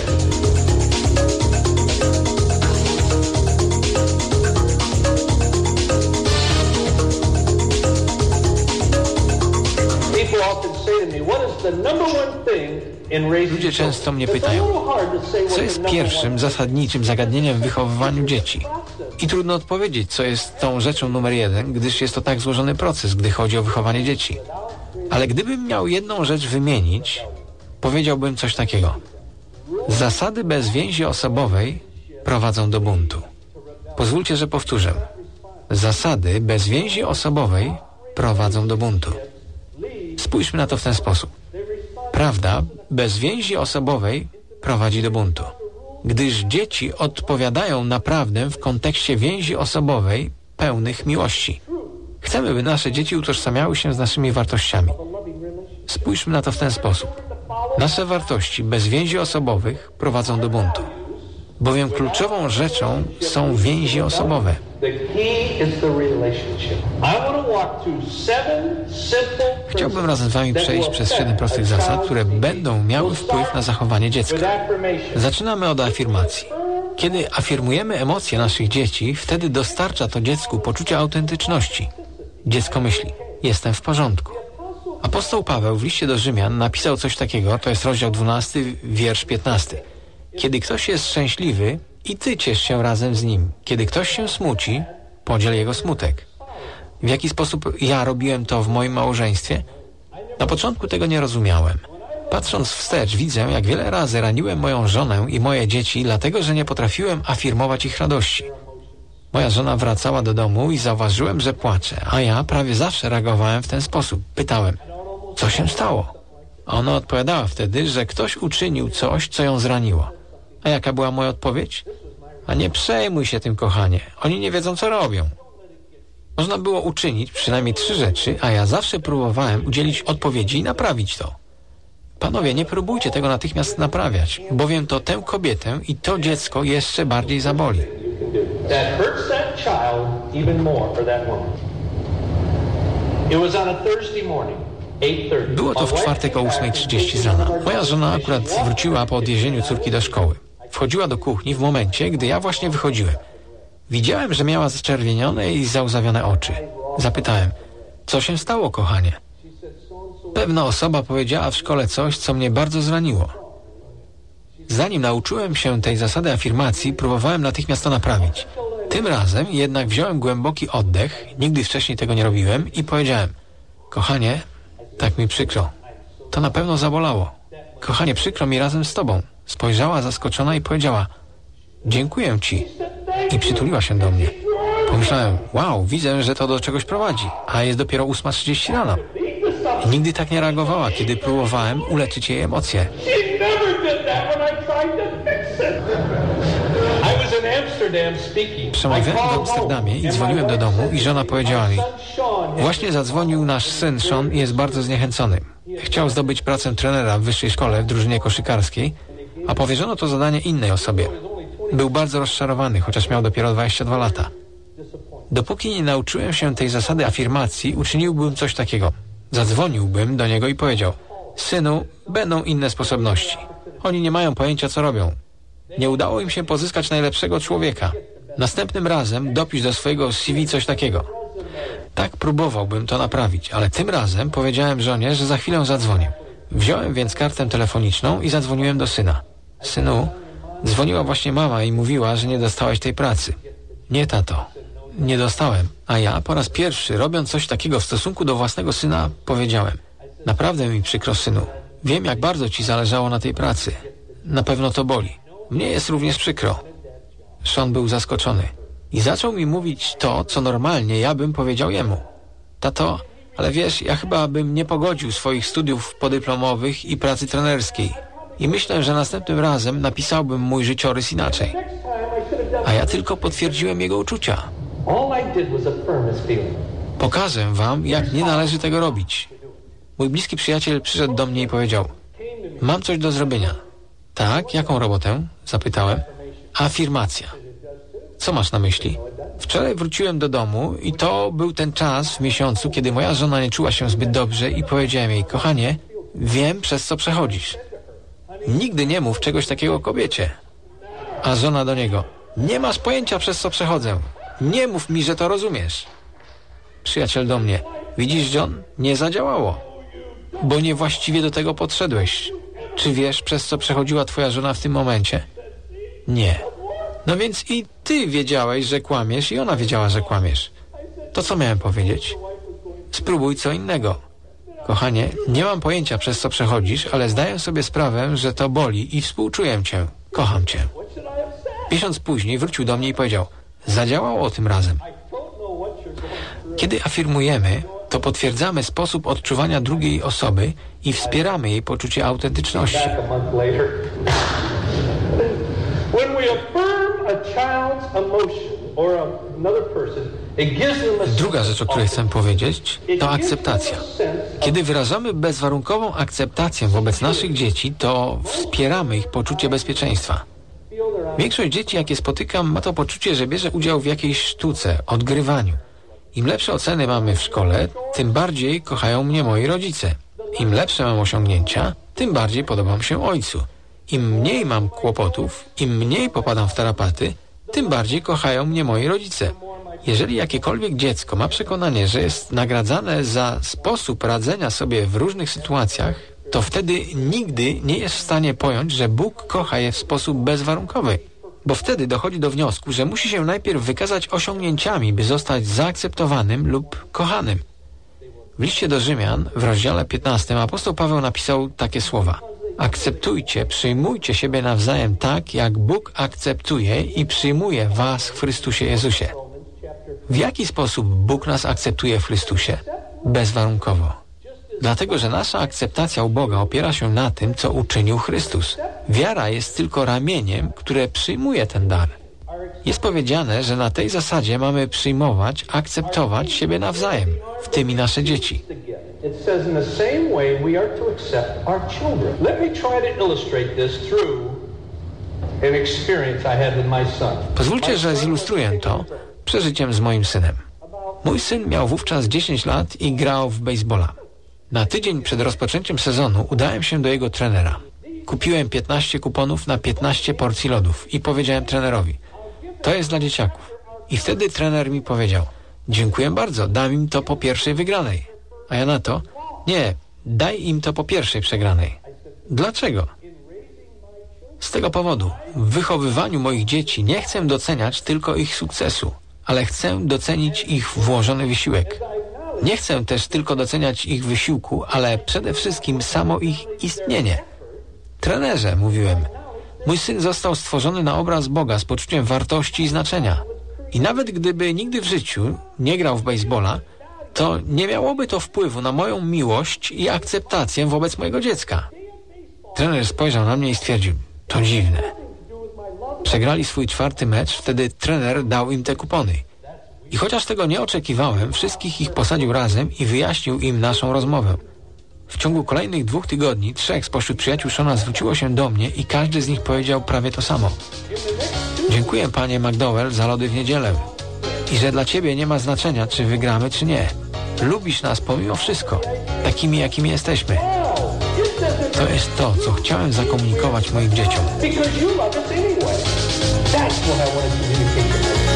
People often say to me, what is the number one thing in raising Ludzie często mnie pytają, co jest pierwszym, zasadniczym zagadnieniem w wychowywaniu dzieci. I trudno odpowiedzieć, co jest tą rzeczą numer 1, gdyż jest to tak złożony proces, gdy chodzi o wychowanie dzieci. Ale gdybym miał jedną rzecz wymienić, powiedziałbym coś takiego. Zasady bez więzi osobowej prowadzą do buntu. Pozwólcie, że powtórzę. Zasady bez więzi osobowej prowadzą do buntu. Spójrzmy na to w ten sposób. Prawda bez więzi osobowej prowadzi do buntu. Gdyż dzieci odpowiadają na prawdę w kontekście więzi osobowej pełnych miłości. Chcemy, by nasze dzieci utożsamiały się z naszymi wartościami. Spójrzmy na to w ten sposób. Nasze wartości bez więzi osobowych prowadzą do buntu. Bowiem kluczową rzeczą są więzi osobowe. Chciałbym razem z Wami przejść przez 7 prostych zasad, które będą miały wpływ na zachowanie dziecka. Zaczynamy od afirmacji. Kiedy afirmujemy emocje naszych dzieci, wtedy dostarcza to dziecku poczucia autentyczności. Dziecko myśli, jestem w porządku. Apostoł Paweł w liście do Rzymian napisał coś takiego, to jest rozdział 12, wiersz 15. Kiedy ktoś jest szczęśliwy, i ty ciesz się razem z nim. Kiedy ktoś się smuci, podziel jego smutek. W jaki sposób ja robiłem to w moim małżeństwie? Na początku tego nie rozumiałem. Patrząc wstecz, widzę, jak wiele razy raniłem moją żonę i moje dzieci, dlatego, że nie potrafiłem afirmować ich radości. Moja żona wracała do domu i zauważyłem, że płacze, a ja prawie zawsze reagowałem w ten sposób. Pytałem, co się stało? A ona odpowiadała wtedy, że ktoś uczynił coś, co ją zraniło. A jaka była moja odpowiedź? A nie przejmuj się tym, kochanie. Oni nie wiedzą, co robią. Można było uczynić przynajmniej 3 rzeczy, a ja zawsze próbowałem udzielić odpowiedzi i naprawić to. Panowie, nie próbujcie tego natychmiast naprawiać, bowiem to tę kobietę i to dziecko jeszcze bardziej zaboli. Było to w czwartek o 8:30 z rana. Moja żona akurat wróciła po odwiezieniu córki do szkoły. Wchodziła do kuchni w momencie, gdy ja właśnie wychodziłem. Widziałem, że miała zaczerwienione i załzawione oczy. Zapytałem, co się stało, kochanie? Pewna osoba powiedziała w szkole coś, co mnie bardzo zraniło. Zanim nauczyłem się tej zasady afirmacji, próbowałem natychmiast to naprawić. Tym razem jednak wziąłem głęboki oddech, nigdy wcześniej tego nie robiłem i powiedziałem, kochanie, tak mi przykro. To na pewno zabolało. Kochanie, przykro mi razem z tobą. Spojrzała zaskoczona i powiedziała, dziękuję ci. I przytuliła się do mnie. Pomyślałem, wow, widzę, że to do czegoś prowadzi, a jest dopiero 8:30 rano. I nigdy tak nie reagowała, kiedy próbowałem uleczyć jej emocje. Przemawiałem w Amsterdamie i dzwoniłem do domu i żona powiedziała mi, właśnie zadzwonił nasz syn Sean i jest bardzo zniechęcony. Chciał zdobyć pracę trenera w wyższej szkole w drużynie koszykarskiej, a powierzono to zadanie innej osobie. Był bardzo rozczarowany, chociaż miał dopiero 22 lata. Dopóki nie nauczyłem się tej zasady afirmacji, uczyniłbym coś takiego. Zadzwoniłbym do niego i powiedział, synu, będą inne sposobności. Oni nie mają pojęcia, co robią. Nie udało im się pozyskać najlepszego człowieka. Następnym razem dopisz do swojego CV coś takiego. Tak próbowałbym to naprawić, ale tym razem powiedziałem żonie, że za chwilę zadzwonię. Wziąłem więc kartę telefoniczną i zadzwoniłem do syna. Synu, dzwoniła właśnie mama i mówiła, że nie dostałeś tej pracy. Nie, tato. Nie dostałem. A ja po raz pierwszy, robiąc coś takiego w stosunku do własnego syna, powiedziałem, naprawdę mi przykro, synu. Wiem, jak bardzo ci zależało na tej pracy. Na pewno to boli. Mnie jest również przykro. Sean był zaskoczony i zaczął mi mówić to, co normalnie ja bym powiedział jemu. Tato, ale wiesz, ja chyba bym nie pogodził swoich studiów podyplomowych i pracy trenerskiej. I myślę, że następnym razem napisałbym mój życiorys inaczej. A ja tylko potwierdziłem jego uczucia. Pokażę wam, jak nie należy tego robić. Mój bliski przyjaciel przyszedł do mnie i powiedział, mam coś do zrobienia. Tak, jaką robotę? Zapytałem. Afirmacja. Co masz na myśli? Wczoraj wróciłem do domu i to był ten czas w miesiącu, kiedy moja żona nie czuła się zbyt dobrze i powiedziałem jej, kochanie, wiem, przez co przechodzisz. Nigdy nie mów czegoś takiego kobiecie. A żona do niego, nie masz pojęcia, przez co przechodzę. Nie mów mi, że to rozumiesz. Przyjaciel do mnie, widzisz, John, nie zadziałało, bo niewłaściwie do tego podszedłeś. Czy wiesz, przez co przechodziła twoja żona w tym momencie? Nie. No więc i ty wiedziałeś, że kłamiesz i ona wiedziała, że kłamiesz. To co miałem powiedzieć? Spróbuj co innego. Kochanie, nie mam pojęcia, przez co przechodzisz, ale zdaję sobie sprawę, że to boli i współczuję cię. Kocham cię. Miesiąc później wrócił do mnie i powiedział, zadziałało tym razem. Kiedy afirmujemy, to potwierdzamy sposób odczuwania drugiej osoby i wspieramy jej poczucie autentyczności. Back a month later. When we affirm a child's emotion or another person, it gives them a Druga rzecz, o której chcę powiedzieć, to akceptacja. Kiedy wyrażamy bezwarunkową akceptację wobec naszych dzieci, to wspieramy ich poczucie bezpieczeństwa. Większość dzieci, jakie spotykam, ma to poczucie, że bierze udział w jakiejś sztuce, odgrywaniu. Im lepsze oceny mamy w szkole, tym bardziej kochają mnie moi rodzice. Im lepsze mam osiągnięcia, tym bardziej podobam się ojcu. Im mniej mam kłopotów, im mniej popadam w tarapaty, tym bardziej kochają mnie moi rodzice. Jeżeli jakiekolwiek dziecko ma przekonanie, że jest nagradzane za sposób radzenia sobie w różnych sytuacjach, to wtedy nigdy nie jest w stanie pojąć, że Bóg kocha je w sposób bezwarunkowy. Bo wtedy dochodzi do wniosku, że musi się najpierw wykazać osiągnięciami, by zostać zaakceptowanym lub kochanym. W liście do Rzymian w rozdziale 15 apostoł Paweł napisał takie słowa: akceptujcie, przyjmujcie siebie nawzajem tak, jak Bóg akceptuje i przyjmuje was w Chrystusie Jezusie. W jaki sposób Bóg nas akceptuje w Chrystusie? Bezwarunkowo. Dlatego, że nasza akceptacja u Boga opiera się na tym, co uczynił Chrystus. Wiara jest tylko ramieniem, które przyjmuje ten dar. Jest powiedziane, że na tej zasadzie mamy przyjmować, akceptować siebie nawzajem, w tym i nasze dzieci. It says in the same way we are to accept our children. Let me try to illustrate this through an experience I had with my son. Pozwólcie, że zilustruję to przeżyciem z moim synem. Mój syn miał wówczas 10 lat i grał w baseballa. Na tydzień przed rozpoczęciem sezonu udałem się do jego trenera. Kupiłem 15 kuponów na 15 porcji lodów i powiedziałem trenerowi: to jest dla dzieciaków. I wtedy trener mi powiedział: dziękuję bardzo, dam im to po pierwszej wygranej. A ja na to: nie, daj im to po pierwszej przegranej. Dlaczego? Z tego powodu, w wychowywaniu moich dzieci nie chcę doceniać tylko ich sukcesu, ale chcę docenić ich włożony wysiłek. Nie chcę też tylko doceniać ich wysiłku, ale przede wszystkim samo ich istnienie. Trenerze, mówiłem, mój syn został stworzony na obraz Boga z poczuciem wartości i znaczenia. I nawet gdyby nigdy w życiu nie grał w baseballa, to nie miałoby to wpływu na moją miłość i akceptację wobec mojego dziecka. Trener spojrzał na mnie i stwierdził: to dziwne. Przegrali swój 4. mecz, wtedy trener dał im te kupony. I chociaż tego nie oczekiwałem, wszystkich ich posadził razem i wyjaśnił im naszą rozmowę. W ciągu kolejnych 2 tygodni 3 spośród przyjaciół Shona zwróciło się do mnie i każdy z nich powiedział prawie to samo. Dziękuję, panie McDowell, za lody w niedzielę. I że dla ciebie nie ma znaczenia, czy wygramy, czy nie. Lubisz nas pomimo wszystko, takimi, jakimi jesteśmy. To jest to, co chciałem zakomunikować moim dzieciom. Because you love us anyway. That's what I want to communicate to them.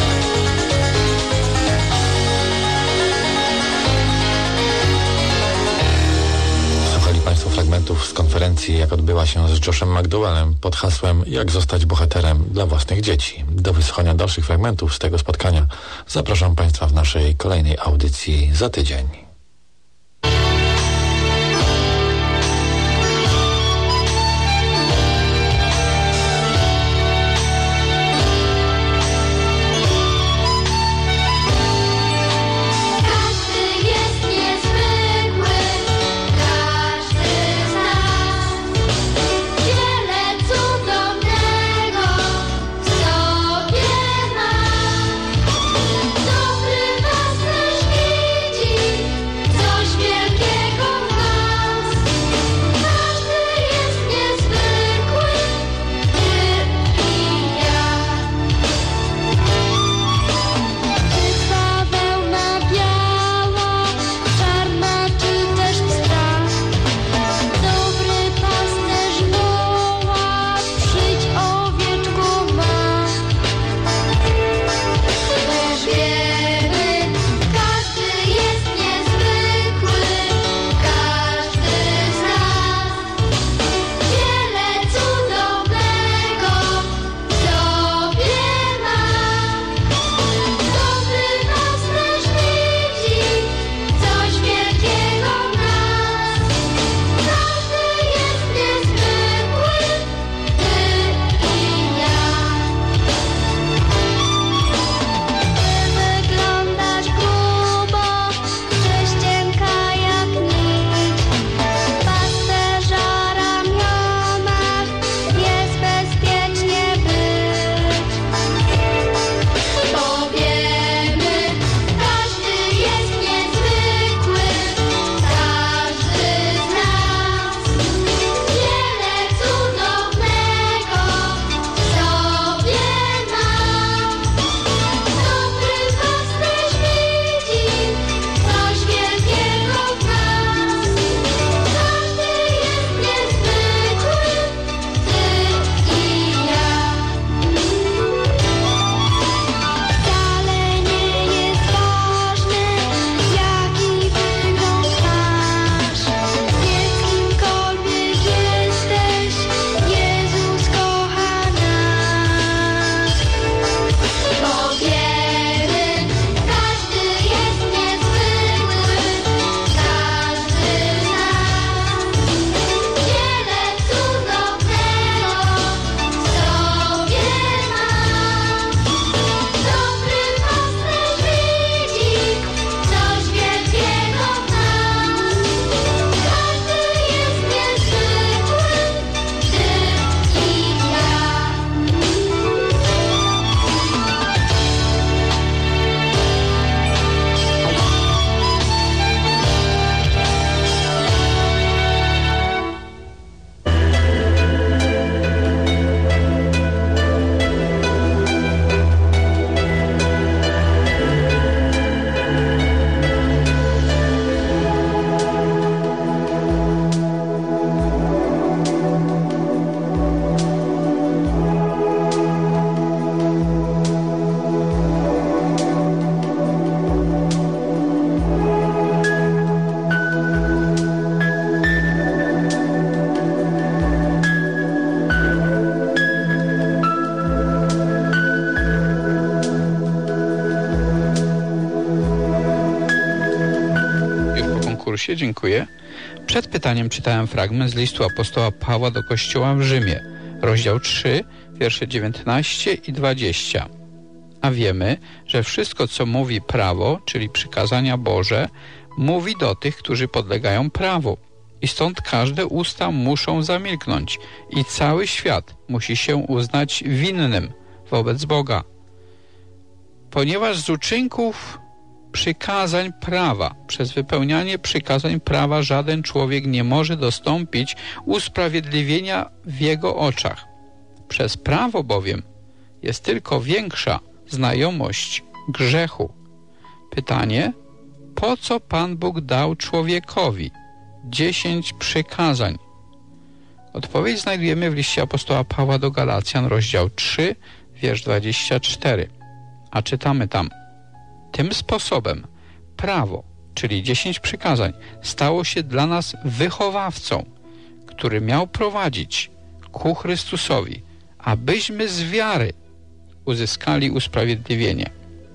Słuchali Państwo fragmentów z konferencji, jak odbyła się z Joshem McDowellem pod hasłem Jak zostać bohaterem dla własnych dzieci. Do wysłuchania dalszych fragmentów z tego spotkania zapraszam Państwa w naszej kolejnej audycji za tydzień. Dobry was też widzi. konkursie, dziękuję. Przed pytaniem czytałem fragment z listu apostoła Pawła do Kościoła w Rzymie, rozdział 3, wiersze 19 i 20. A wiemy, że wszystko, co mówi prawo, czyli przykazania Boże, mówi do tych, którzy podlegają prawu. I stąd każde usta muszą zamilknąć i cały świat musi się uznać winnym wobec Boga. Ponieważ z uczynków przykazań prawa, przez wypełnianie przykazań prawa żaden człowiek nie może dostąpić usprawiedliwienia w jego oczach. Przez prawo bowiem jest tylko większa znajomość grzechu. Pytanie, po co Pan Bóg dał człowiekowi 10 przykazań? Odpowiedź znajdujemy w liście apostoła Pawła do Galacjan, rozdział 3, wiersz 24. A czytamy tam: tym sposobem prawo, czyli 10 przykazań, stało się dla nas wychowawcą, który miał prowadzić ku Chrystusowi, abyśmy z wiary uzyskali usprawiedliwienie.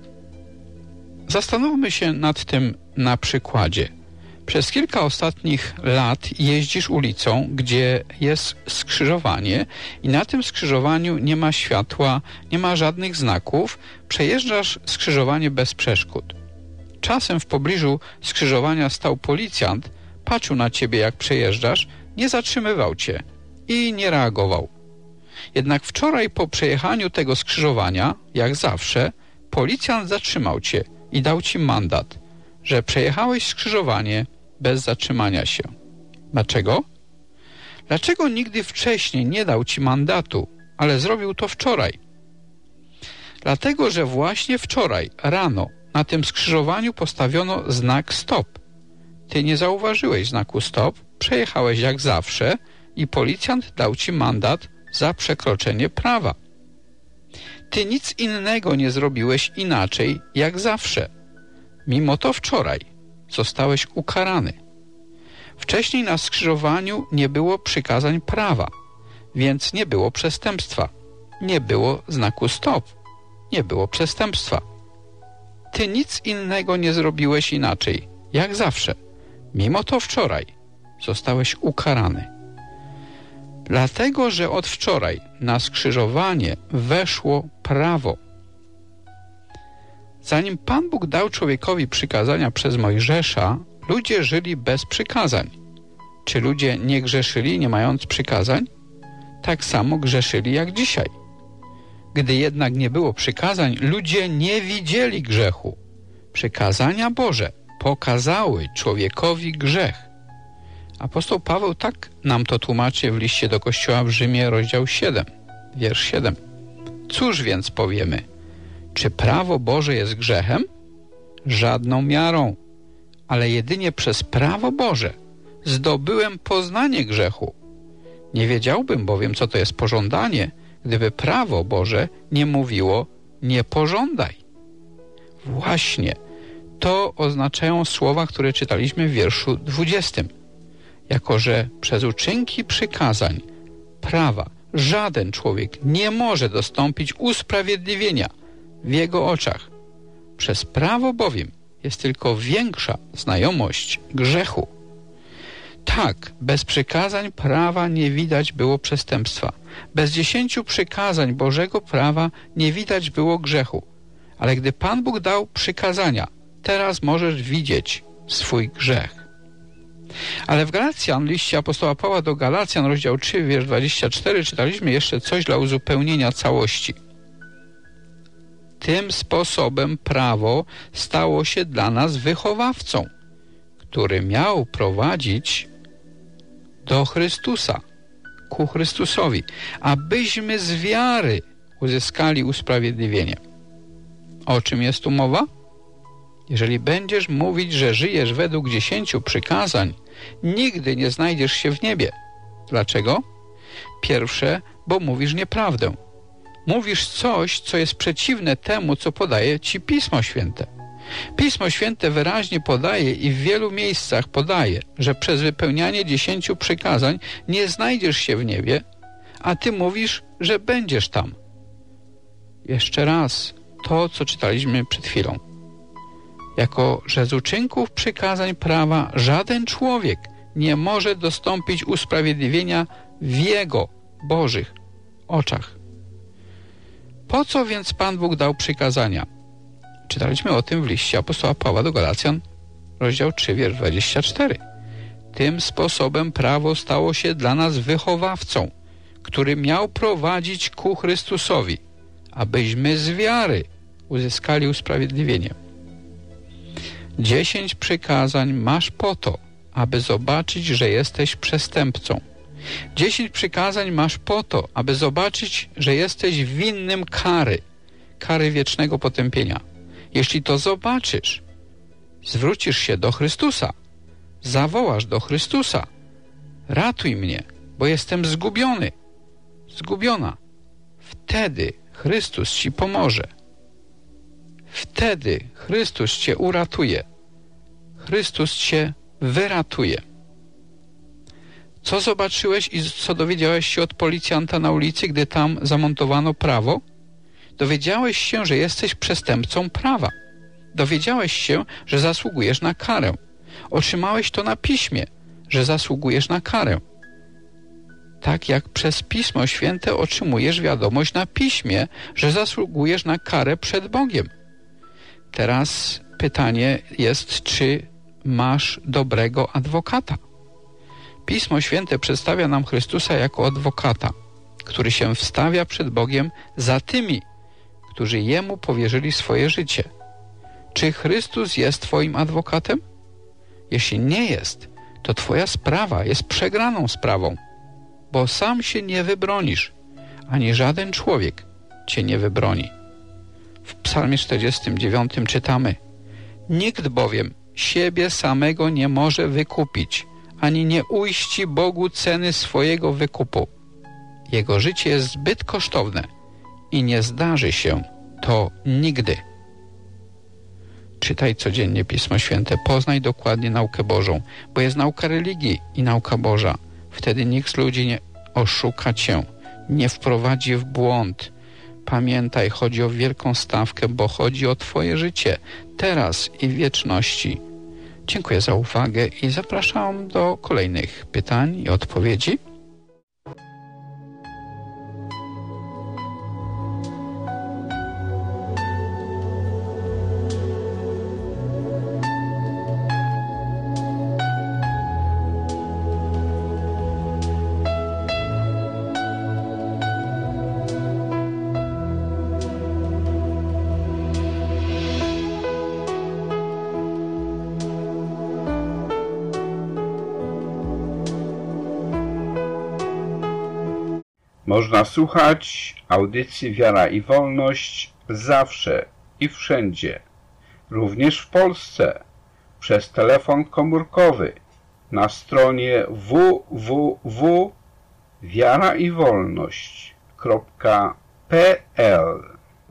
Zastanówmy się nad tym na przykładzie. Przez kilka ostatnich lat jeździsz ulicą, gdzie jest skrzyżowanie i na tym skrzyżowaniu nie ma światła, nie ma żadnych znaków, przejeżdżasz skrzyżowanie bez przeszkód. Czasem w pobliżu skrzyżowania stał policjant, patrzył na ciebie jak przejeżdżasz, nie zatrzymywał cię i nie reagował. Jednak wczoraj po przejechaniu tego skrzyżowania, jak zawsze, policjant zatrzymał cię i dał ci mandat, że przejechałeś skrzyżowanie bez zatrzymania się. Dlaczego? Dlaczego nigdy wcześniej nie dał ci mandatu, ale zrobił to wczoraj? Dlatego, że właśnie wczoraj rano na tym skrzyżowaniu postawiono znak stop. Ty nie zauważyłeś znaku stop, przejechałeś jak zawsze i policjant dał ci mandat za przekroczenie prawa. Ty nic innego nie zrobiłeś inaczej jak zawsze. Mimo to wczoraj zostałeś ukarany. Wcześniej na skrzyżowaniu nie było przykazań prawa, więc nie było przestępstwa. Nie było znaku stop. Nie było przestępstwa. Ty nic innego nie zrobiłeś inaczej, jak zawsze. Mimo to wczoraj zostałeś ukarany. Dlatego, że od wczoraj na skrzyżowanie weszło prawo. Zanim Pan Bóg dał człowiekowi przykazania przez Mojżesza, ludzie żyli bez przykazań. Czy ludzie nie grzeszyli, nie mając przykazań? Tak samo grzeszyli jak dzisiaj. Gdy jednak nie było przykazań, ludzie nie widzieli grzechu. Przykazania Boże pokazały człowiekowi grzech. Apostoł Paweł tak nam to tłumaczy w liście do Kościoła w Rzymie, rozdział 7, wiersz 7. Cóż więc powiemy? Czy prawo Boże jest grzechem? Żadną miarą, ale jedynie przez prawo Boże zdobyłem poznanie grzechu. Nie wiedziałbym bowiem, co to jest pożądanie, gdyby prawo Boże nie mówiło nie pożądaj. Właśnie to oznaczają słowa, które czytaliśmy w wierszu 20. Jako że przez uczynki przykazań prawa żaden człowiek nie może dostąpić usprawiedliwienia w jego oczach. Przez prawo bowiem jest tylko większa znajomość grzechu. Tak, bez przykazań prawa nie widać było przestępstwa. Bez 10 przykazań Bożego prawa nie widać było grzechu. Ale gdy Pan Bóg dał przykazania, teraz możesz widzieć swój grzech. Ale w Galacjan, liście apostoła Pawła do Galacjan, rozdział 3, wiersz 24, czytaliśmy jeszcze coś dla uzupełnienia całości. Tym sposobem prawo stało się dla nas wychowawcą, który miał prowadzić do Chrystusa, ku Chrystusowi, abyśmy z wiary uzyskali usprawiedliwienie. O czym jest tu mowa? Jeżeli będziesz mówić, że żyjesz według 10 przykazań, nigdy nie znajdziesz się w niebie. Dlaczego? Pierwsze, bo mówisz nieprawdę. Mówisz coś, co jest przeciwne temu, co podaje ci Pismo Święte. Pismo Święte wyraźnie podaje i w wielu miejscach podaje, że przez wypełnianie 10 przykazań nie znajdziesz się w niebie, a ty mówisz, że będziesz tam. Jeszcze raz to, co czytaliśmy przed chwilą. jako że z uczynków przykazań prawa żaden człowiek nie może dostąpić usprawiedliwienia w Jego, Bożych, oczach. Po co więc Pan Bóg dał przykazania? Czytaliśmy o tym w liście apostoła Pawła do Galacjan, rozdział 3, wiersz 24. Tym sposobem prawo stało się dla nas wychowawcą, który miał prowadzić ku Chrystusowi, abyśmy z wiary uzyskali usprawiedliwienie. 10 przykazań masz po to, aby zobaczyć, że jesteś przestępcą. 10 przykazań masz po to, aby zobaczyć, że jesteś winnym kary wiecznego potępienia. Jeśli to zobaczysz, zwrócisz się do Chrystusa, zawołasz do Chrystusa: ratuj mnie, bo jestem zgubiony, zgubiona. Wtedy Chrystus ci pomoże. Wtedy Chrystus cię uratuje. Chrystus cię wyratuje. Co zobaczyłeś i co dowiedziałeś się od policjanta na ulicy, gdy tam zamontowano prawo? Dowiedziałeś się, że jesteś przestępcą prawa. Dowiedziałeś się, że zasługujesz na karę. Otrzymałeś to na piśmie, że zasługujesz na karę. Tak jak przez Pismo Święte otrzymujesz wiadomość na piśmie, że zasługujesz na karę przed Bogiem. Teraz pytanie jest, czy masz dobrego adwokata? Pismo Święte przedstawia nam Chrystusa jako adwokata, który się wstawia przed Bogiem za tymi, którzy Jemu powierzyli swoje życie. Czy Chrystus jest Twoim adwokatem? Jeśli nie jest, to Twoja sprawa jest przegraną sprawą, bo sam się nie wybronisz, ani żaden człowiek Cię nie wybroni. W Psalmie 49 czytamy: nikt bowiem siebie samego nie może wykupić, ani nie ujści Bogu ceny swojego wykupu. Jego życie jest zbyt kosztowne i nie zdarzy się to nigdy. Czytaj codziennie Pismo Święte, poznaj dokładnie naukę Bożą, bo jest nauka religii i nauka Boża. Wtedy nikt z ludzi nie oszuka cię, nie wprowadzi w błąd. Pamiętaj, chodzi o wielką stawkę, bo chodzi o Twoje życie, teraz i w wieczności. Dziękuję za uwagę i zapraszam do kolejnych pytań i odpowiedzi. Można słuchać audycji Wiara i Wolność zawsze i wszędzie, również w Polsce, przez telefon komórkowy na stronie www.wiaraiwolność.pl.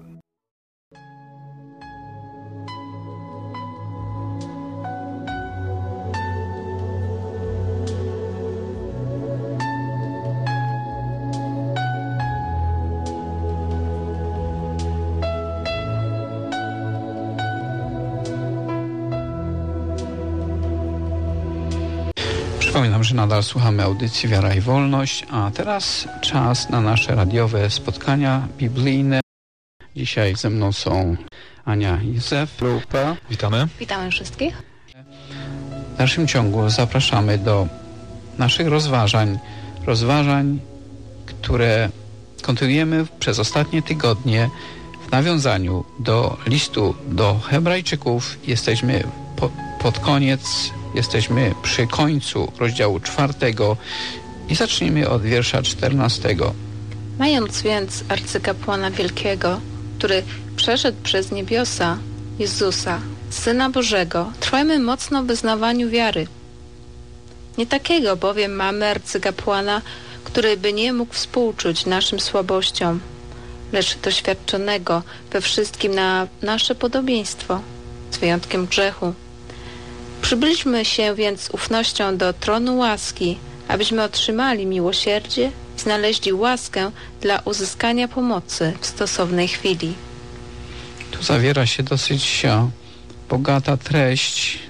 Przypominam, że nadal słuchamy audycji Wiara i Wolność, a teraz czas na nasze radiowe spotkania biblijne. Dzisiaj ze mną są Ania i Józef. Witamy. Witamy wszystkich. W dalszym ciągu zapraszamy do naszych rozważań, które kontynuujemy przez ostatnie tygodnie w nawiązaniu do listu do Hebrajczyków. Jesteśmy pod koniec. Jesteśmy przy końcu rozdziału 4 i zacznijmy od wiersza 14. Mając więc arcykapłana wielkiego, który przeszedł przez niebiosa, Jezusa, Syna Bożego, trwajmy mocno w wyznawaniu wiary. Nie takiego bowiem mamy arcykapłana, który by nie mógł współczuć naszym słabościom, lecz doświadczonego we wszystkim na nasze podobieństwo, z wyjątkiem grzechu. Przybyliśmy się więc z ufnością do tronu łaski, abyśmy otrzymali miłosierdzie i znaleźli łaskę dla uzyskania pomocy w stosownej chwili. Tu zawiera się dosyć bogata treść.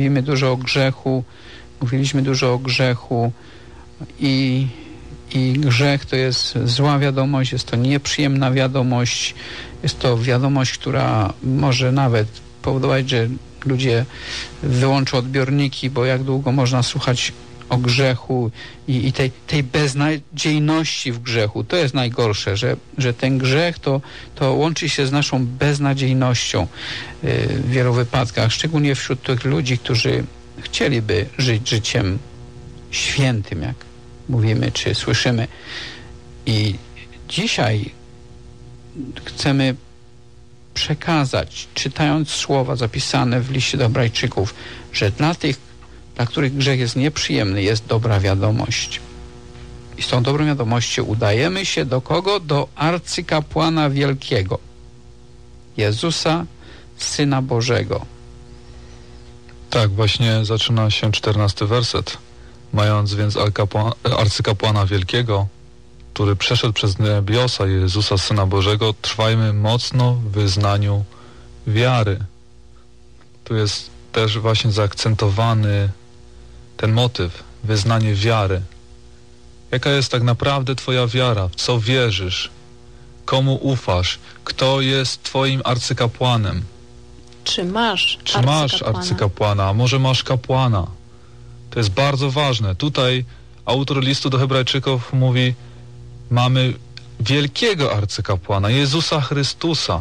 Mówiliśmy dużo o grzechu i grzech to jest zła wiadomość, jest to nieprzyjemna wiadomość, jest to wiadomość, która może nawet powodować, że ludzie wyłączą odbiorniki, bo jak długo można słuchać o grzechu i tej beznadziejności w grzechu. To jest najgorsze, że ten grzech to łączy się z naszą beznadziejnością w wielu wypadkach, szczególnie wśród tych ludzi, którzy chcieliby żyć życiem świętym, jak mówimy czy słyszymy. I dzisiaj chcemy przekazać, czytając słowa zapisane w liście do Hebrajczyków, że dla tych, dla których grzech jest nieprzyjemny, jest dobra wiadomość. I z tą dobrą wiadomością udajemy się do kogo? Do arcykapłana wielkiego, Jezusa, Syna Bożego. Tak, właśnie zaczyna się 14 werset. Mając więc arcykapłana wielkiego, który przeszedł przez niebiosa, Jezusa, Syna Bożego, trwajmy mocno w wyznaniu wiary. Tu jest też właśnie zaakcentowany ten motyw, wyznanie wiary. Jaka jest tak naprawdę twoja wiara? W co wierzysz? Komu ufasz? Kto jest twoim arcykapłanem? Czy masz arcykapłana? A może masz kapłana? To jest bardzo ważne. Tutaj autor listu do Hebrajczyków mówi, mamy wielkiego arcykapłana, Jezusa Chrystusa.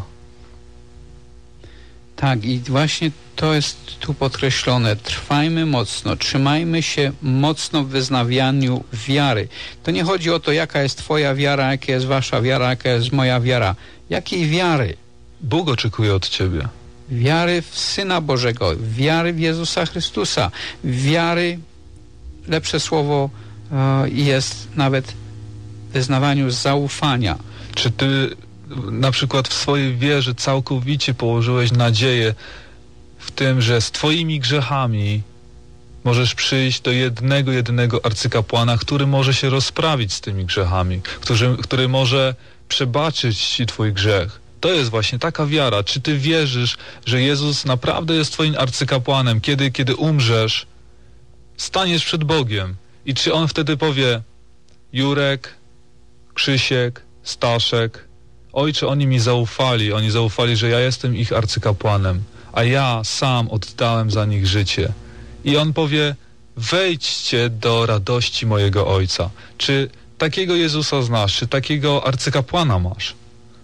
Tak, i właśnie to jest tu podkreślone. Trwajmy mocno, trzymajmy się mocno w wyznawianiu wiary. To nie chodzi o to, jaka jest twoja wiara, jaka jest wasza wiara, jaka jest moja wiara. Jakiej wiary? Bóg oczekuje od ciebie. Wiary w Syna Bożego, wiary w Jezusa Chrystusa, wiary, lepsze słowo jest nawet w wyznawaniu zaufania. Czy ty na przykład w swojej wierze całkowicie położyłeś nadzieję w tym, że z twoimi grzechami możesz przyjść do jedynego arcykapłana, który może się rozprawić z tymi grzechami, który może przebaczyć ci twój grzech? To jest właśnie taka wiara. Czy ty wierzysz, że Jezus naprawdę jest twoim arcykapłanem? Kiedy umrzesz, staniesz przed Bogiem. I czy On wtedy powie, Jurek, Krzysiek, Staszek, Ojcze, oni zaufali, że ja jestem ich arcykapłanem, a ja sam oddałem za nich życie. I On powie, wejdźcie do radości mojego Ojca. Czy takiego Jezusa znasz? Czy takiego arcykapłana masz?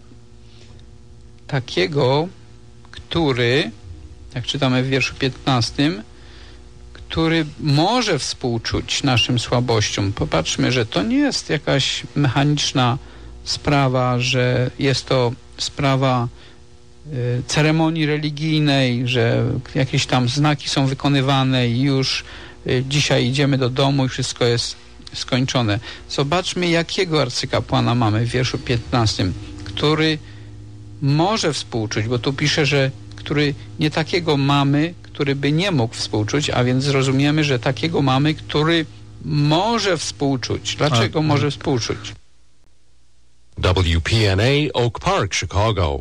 Takiego, który, jak czytamy w wierszu 15, który może współczuć naszym słabościom. Popatrzmy, że to nie jest jakaś mechaniczna sprawa, że jest to sprawa ceremonii religijnej, że jakieś tam znaki są wykonywane i już dzisiaj idziemy do domu i wszystko jest skończone. Zobaczmy, jakiego arcykapłana mamy w wierszu 15, który może współczuć, bo tu pisze, że który nie takiego mamy, który by nie mógł współczuć, a więc zrozumiemy, że takiego mamy, który może współczuć. Dlaczego może współczuć? WPNA Oak Park, Chicago.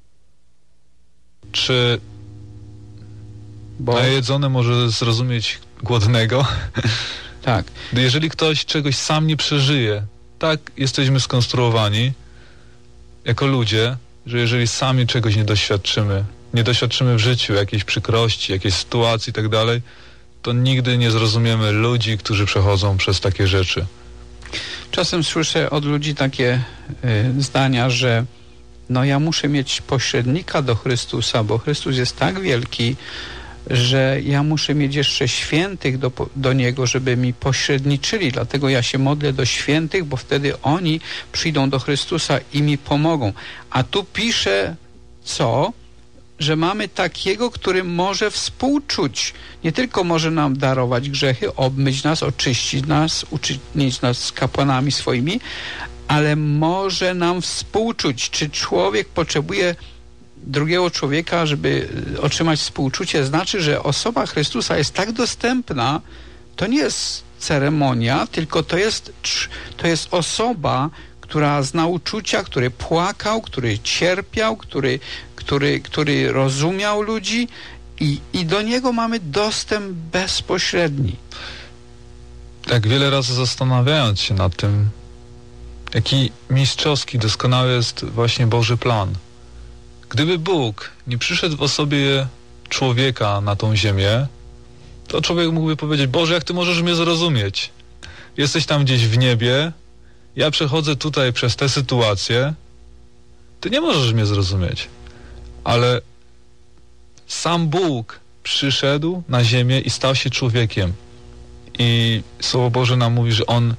Czy najedzony może zrozumieć głodnego? Tak. Jeżeli ktoś czegoś sam nie przeżyje, tak jesteśmy skonstruowani jako ludzie, że jeżeli sami czegoś nie doświadczymy w życiu, jakiejś przykrości, jakiejś sytuacji i tak dalej, to nigdy nie zrozumiemy ludzi, którzy przechodzą przez takie rzeczy. Czasem słyszę od ludzi takie zdania, że ja muszę mieć pośrednika do Chrystusa, bo Chrystus jest tak wielki, że ja muszę mieć jeszcze świętych do Niego, żeby mi pośredniczyli. Dlatego ja się modlę do świętych, bo wtedy oni przyjdą do Chrystusa i mi pomogą. A tu pisze co? Że mamy takiego, który może współczuć. Nie tylko może nam darować grzechy, obmyć nas, oczyścić nas, uczynić nas kapłanami swoimi, ale może nam współczuć. Czy człowiek potrzebuje drugiego człowieka, żeby otrzymać współczucie? Znaczy, że osoba Chrystusa jest tak dostępna, to nie jest ceremonia, tylko to jest osoba, która zna uczucia, który płakał, który cierpiał, który rozumiał ludzi I do Niego mamy dostęp bezpośredni. Tak wiele razy zastanawiając się nad tym, jaki mistrzowski, doskonały jest właśnie Boży plan. Gdyby Bóg nie przyszedł w osobie człowieka na tą ziemię, to człowiek mógłby powiedzieć: Boże, jak Ty możesz mnie zrozumieć? Jesteś tam gdzieś w niebie, ja przechodzę tutaj przez tę sytuację, Ty nie możesz mnie zrozumieć. Ale sam Bóg przyszedł na ziemię i stał się człowiekiem. I Słowo Boże nam mówi, że On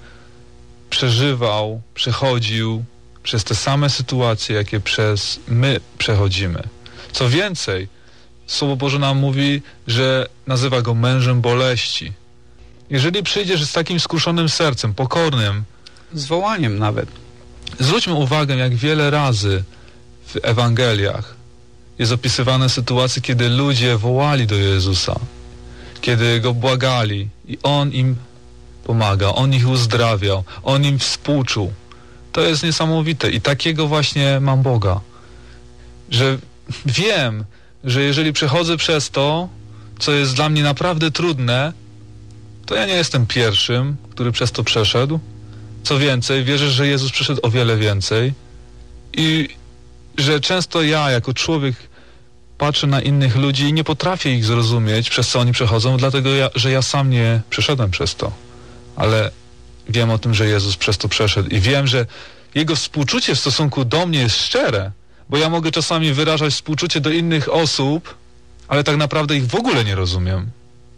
przechodził przez te same sytuacje, jakie my przechodzimy. Co więcej, Słowo Boże nam mówi, że nazywa Go mężem boleści. Jeżeli przyjdziesz z takim skruszonym sercem, pokornym, z wołaniem nawet. Zwróćmy uwagę, jak wiele razy w Ewangeliach jest opisywane sytuacje, kiedy ludzie wołali do Jezusa, kiedy Go błagali i On im pomagał, On ich uzdrawiał, On im współczuł. To jest niesamowite i takiego właśnie mam Boga, że wiem, że jeżeli przechodzę przez to, co jest dla mnie naprawdę trudne, to ja nie jestem pierwszym, który przez to przeszedł. Co więcej, wierzę, że Jezus przeszedł o wiele więcej i że często ja jako człowiek patrzę na innych ludzi i nie potrafię ich zrozumieć, przez co oni przechodzą, dlatego że ja sam nie przeszedłem przez to. Ale wiem o tym, że Jezus przez to przeszedł i wiem, że Jego współczucie w stosunku do mnie jest szczere, bo ja mogę czasami wyrażać współczucie do innych osób, ale tak naprawdę ich w ogóle nie rozumiem.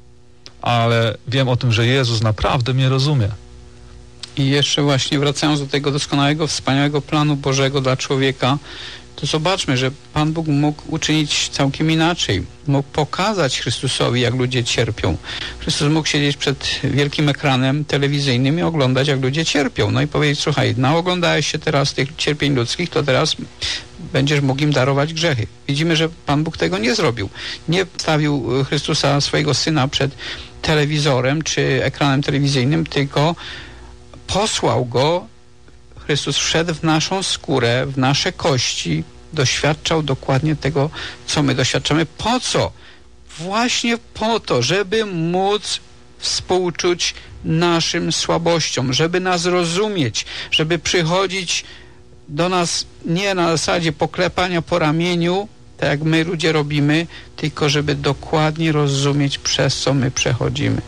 Ale wiem o tym, że Jezus naprawdę mnie rozumie. I jeszcze właśnie wracając do tego doskonałego, wspaniałego planu Bożego dla człowieka, to zobaczmy, że Pan Bóg mógł uczynić całkiem inaczej. Mógł pokazać Chrystusowi, jak ludzie cierpią. Chrystus mógł siedzieć przed wielkim ekranem telewizyjnym i oglądać, jak ludzie cierpią. No i powiedzieć: słuchaj, naoglądałeś się teraz tych cierpień ludzkich, to teraz będziesz mógł im darować grzechy. Widzimy, że Pan Bóg tego nie zrobił. Nie stawił Chrystusa, swojego Syna, przed telewizorem czy ekranem telewizyjnym, tylko posłał Go. Chrystus wszedł w naszą skórę, w nasze kości, doświadczał dokładnie tego, co my doświadczamy. Po co? Właśnie po to, żeby móc współczuć naszym słabościom, żeby nas rozumieć, żeby przychodzić do nas nie na zasadzie poklepania po ramieniu, tak jak my ludzie robimy, tylko żeby dokładnie rozumieć, przez co my przechodzimy.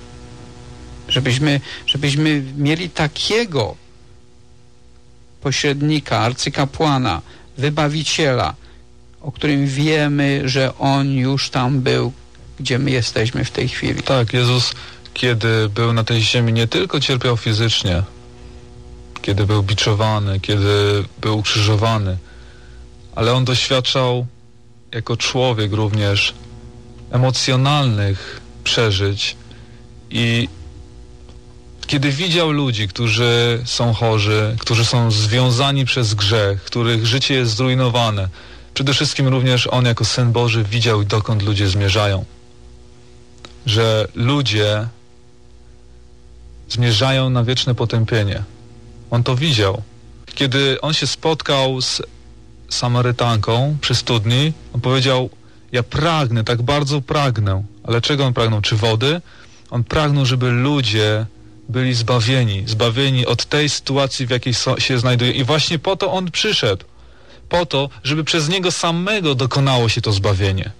Żebyśmy mieli takiego pośrednika, arcykapłana, wybawiciela, o którym wiemy, że On już tam był, gdzie my jesteśmy w tej chwili. Tak, Jezus, kiedy był na tej ziemi, nie tylko cierpiał fizycznie, kiedy był biczowany, kiedy był ukrzyżowany, ale On doświadczał jako człowiek również emocjonalnych przeżyć i kiedy widział ludzi, którzy są chorzy, którzy są związani przez grzech, których życie jest zrujnowane, przede wszystkim również On jako Syn Boży widział, dokąd ludzie zmierzają. Że ludzie zmierzają na wieczne potępienie. On to widział. Kiedy On się spotkał z Samarytanką przy studni, On powiedział: ja pragnę, tak bardzo pragnę. Ale czego On pragnął? Czy wody? On pragnął, żeby ludzie byli zbawieni od tej sytuacji, w jakiej się znajdują. I właśnie po to On przyszedł. Po to, żeby przez Niego samego dokonało się to zbawienie.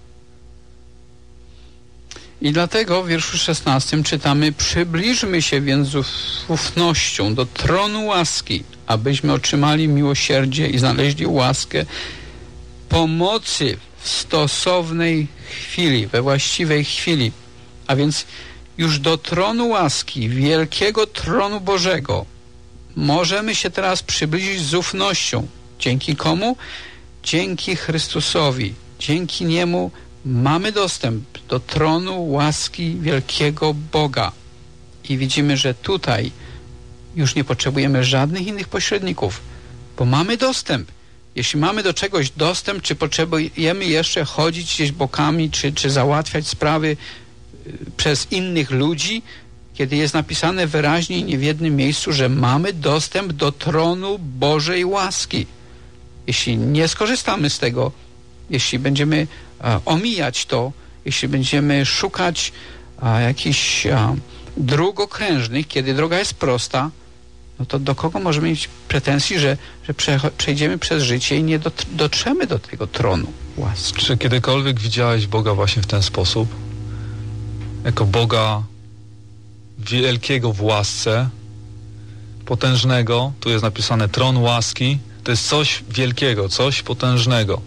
I dlatego w wierszu 16 czytamy: przybliżmy się więc z ufnością do tronu łaski, abyśmy otrzymali miłosierdzie i znaleźli łaskę pomocy w stosownej chwili, we właściwej chwili. A więc już do tronu łaski, wielkiego tronu Bożego, możemy się teraz przybliżyć z ufnością. Dzięki komu? Dzięki Chrystusowi. Dzięki Niemu mamy dostęp do tronu łaski wielkiego Boga. I widzimy, że tutaj już nie potrzebujemy żadnych innych pośredników, bo mamy dostęp. Jeśli mamy do czegoś dostęp, czy potrzebujemy jeszcze chodzić gdzieś bokami, czy załatwiać sprawy przez innych ludzi, kiedy jest napisane wyraźnie i nie w jednym miejscu, że mamy dostęp do tronu Bożej łaski. Jeśli nie skorzystamy z tego, jeśli będziemy omijać to jeśli będziemy szukać jakichś dróg okrężnych, kiedy droga jest prosta, no to do kogo możemy mieć pretensji, że przejdziemy przez życie i nie dotrzemy do tego tronu łaski? Czy kiedykolwiek widziałeś Boga właśnie w ten sposób? Jako Boga wielkiego w łasce, potężnego, tu jest napisane tron łaski, to jest coś wielkiego, coś potężnego.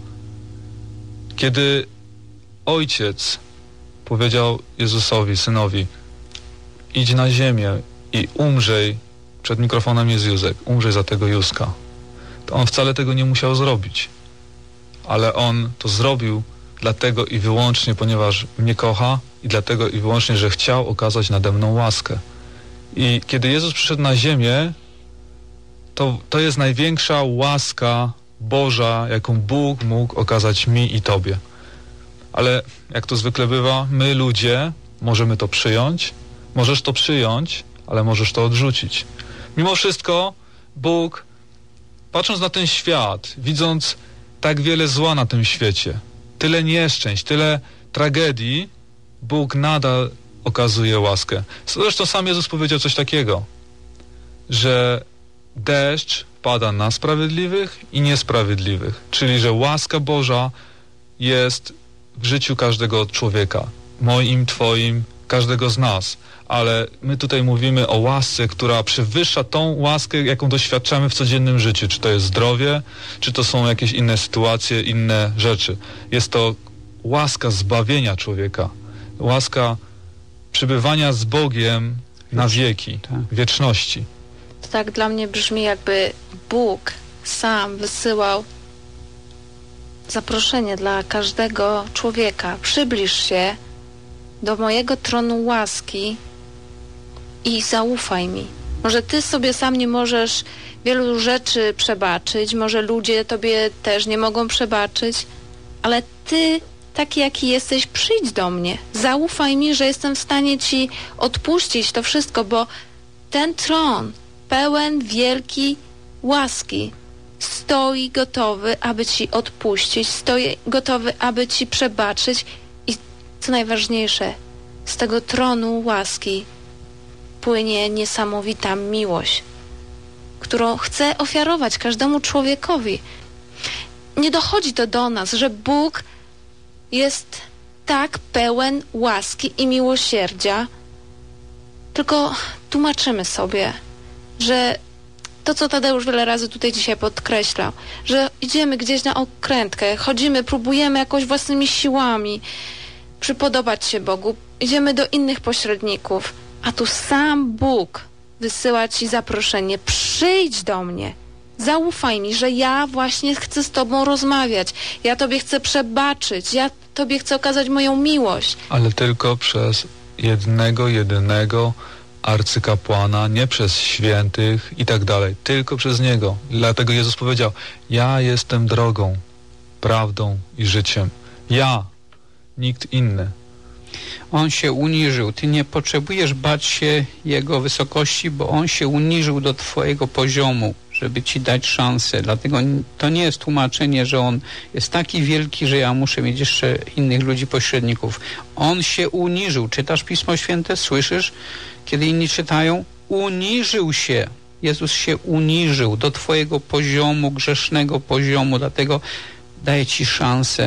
Kiedy Ojciec powiedział Jezusowi, Synowi, idź na ziemię i umrzyj, przed mikrofonem jest Józek, umrzyj za tego Józka, to on wcale tego nie musiał zrobić. Ale on to zrobił dlatego i wyłącznie, ponieważ mnie kocha i dlatego i wyłącznie, że chciał okazać nade mną łaskę. I kiedy Jezus przyszedł na ziemię, to jest największa łaska Boża, jaką Bóg mógł okazać mi i tobie. Ale jak to zwykle bywa, my ludzie możemy to przyjąć, możesz to przyjąć, ale możesz to odrzucić. Mimo wszystko Bóg, patrząc na ten świat, widząc tak wiele zła na tym świecie, tyle nieszczęść, tyle tragedii, Bóg nadal okazuje łaskę. Zresztą sam Jezus powiedział coś takiego, że deszcz pada na sprawiedliwych i niesprawiedliwych, czyli że łaska Boża jest w życiu każdego człowieka, moim, twoim, każdego z nas. Ale my tutaj mówimy o łasce, która przewyższa tą łaskę, jaką doświadczamy w codziennym życiu. Czy to jest zdrowie, czy to są jakieś inne sytuacje, inne rzeczy. Jest to łaska zbawienia człowieka. Łaska przebywania z Bogiem na wieki, wieczności. To tak dla mnie brzmi, jakby Bóg sam wysyłał zaproszenie dla każdego człowieka. Przybliż się do mojego tronu łaski i zaufaj mi. Może ty sobie sam nie możesz wielu rzeczy przebaczyć, może ludzie tobie też nie mogą przebaczyć, ale ty, taki jaki jesteś, przyjdź do mnie. Zaufaj mi, że jestem w stanie ci odpuścić to wszystko, bo ten tron pełen wielkiej łaski stoi gotowy, aby ci odpuścić, stoi gotowy, aby ci przebaczyć i co najważniejsze, z tego tronu łaski płynie niesamowita miłość, którą chce ofiarować każdemu człowiekowi. Nie dochodzi to do nas, że Bóg jest tak pełen łaski i miłosierdzia, tylko tłumaczymy sobie, że to, co Tadeusz wiele razy tutaj dzisiaj podkreślał, że idziemy gdzieś na okrętkę, chodzimy, próbujemy jakoś własnymi siłami przypodobać się Bogu, idziemy do innych pośredników, a tu sam Bóg wysyła ci zaproszenie, przyjdź do mnie, zaufaj mi, że ja właśnie chcę z tobą rozmawiać, ja tobie chcę przebaczyć, ja tobie chcę okazać moją miłość. Ale tylko przez jedynego arcykapłana, nie przez świętych i tak dalej, tylko przez Niego. Dlatego Jezus powiedział, ja jestem drogą, prawdą i życiem. Ja, nikt inny. On się uniżył. Ty nie potrzebujesz bać się Jego wysokości, bo On się uniżył do twojego poziomu, żeby ci dać szansę. Dlatego to nie jest tłumaczenie, że On jest taki wielki, że ja muszę mieć jeszcze innych ludzi pośredników. On się uniżył. Czytasz Pismo Święte? Słyszysz? Kiedy inni czytają? Uniżył się. Jezus się uniżył do twojego poziomu, grzesznego poziomu. Dlatego daje ci szansę.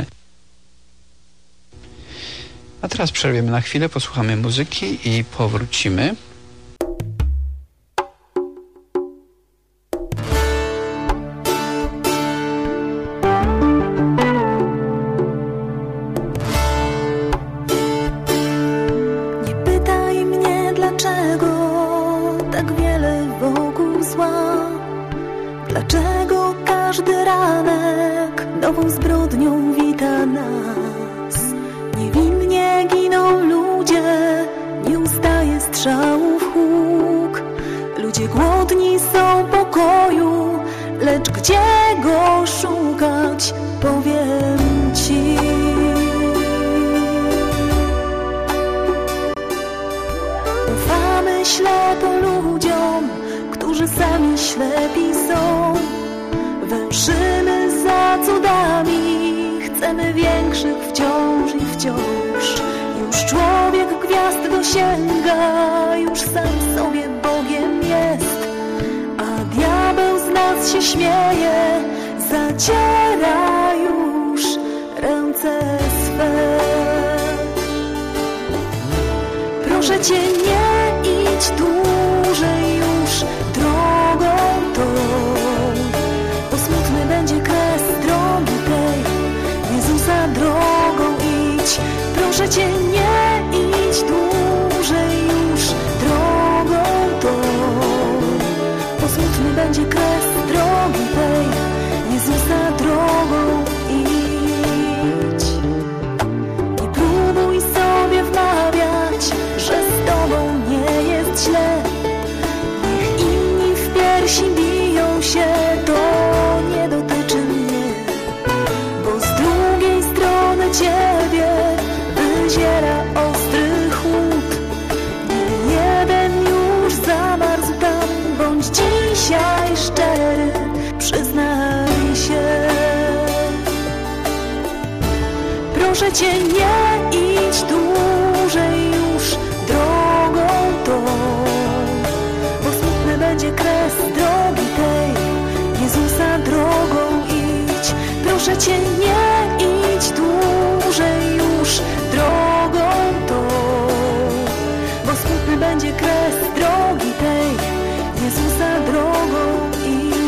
A teraz przerwiemy na chwilę, posłuchamy muzyki i powrócimy. Nie pytaj mnie, dlaczego tak wiele wokół zła. Dlaczego każdy ranek nową zbrodnią wita nas. Niewinnie giną ludzie, nie ustaje strzałów huk. Ludzie głodni są pokoju, lecz gdzie go szukać, powiem ci. Ufamy ślepo ludziom, którzy sami ślepi są. Węszymy za cudami, chcemy większych wciąż i wciąż. Już człowiek gwiazd dosięga, już sam sobie Bogiem jest, a diabeł z nas się śmieje, zaciera już ręce swe. Proszę Cię, nie idź dłużej już drogą tą, bo smutny będzie kres drogi tej. Jezusa drogą idź. Proszę Cię, nie idź dłużej już drogą tą, bo smutny będzie kres drogi tej. Jezusa drogą idź. Nie próbuj sobie wmawiać, że z Tobą nie jest źle. Niech inni w piersi biją się, to nie dotyczy mnie, bo z drugiej strony Ciebie wyziera ostry chłód. Nie jeden już zamarzł tam, bądź dzisiaj szczery, przyznaj się. Proszę Cię, nie idź dłużej już drogą tą, bo smutny będzie kres drogi tej. Jezusa drogą idź. Proszę Cię, nie idź dłużej już drogą tą, bo smutny będzie kres drogi tej. Jezusa drogą idź.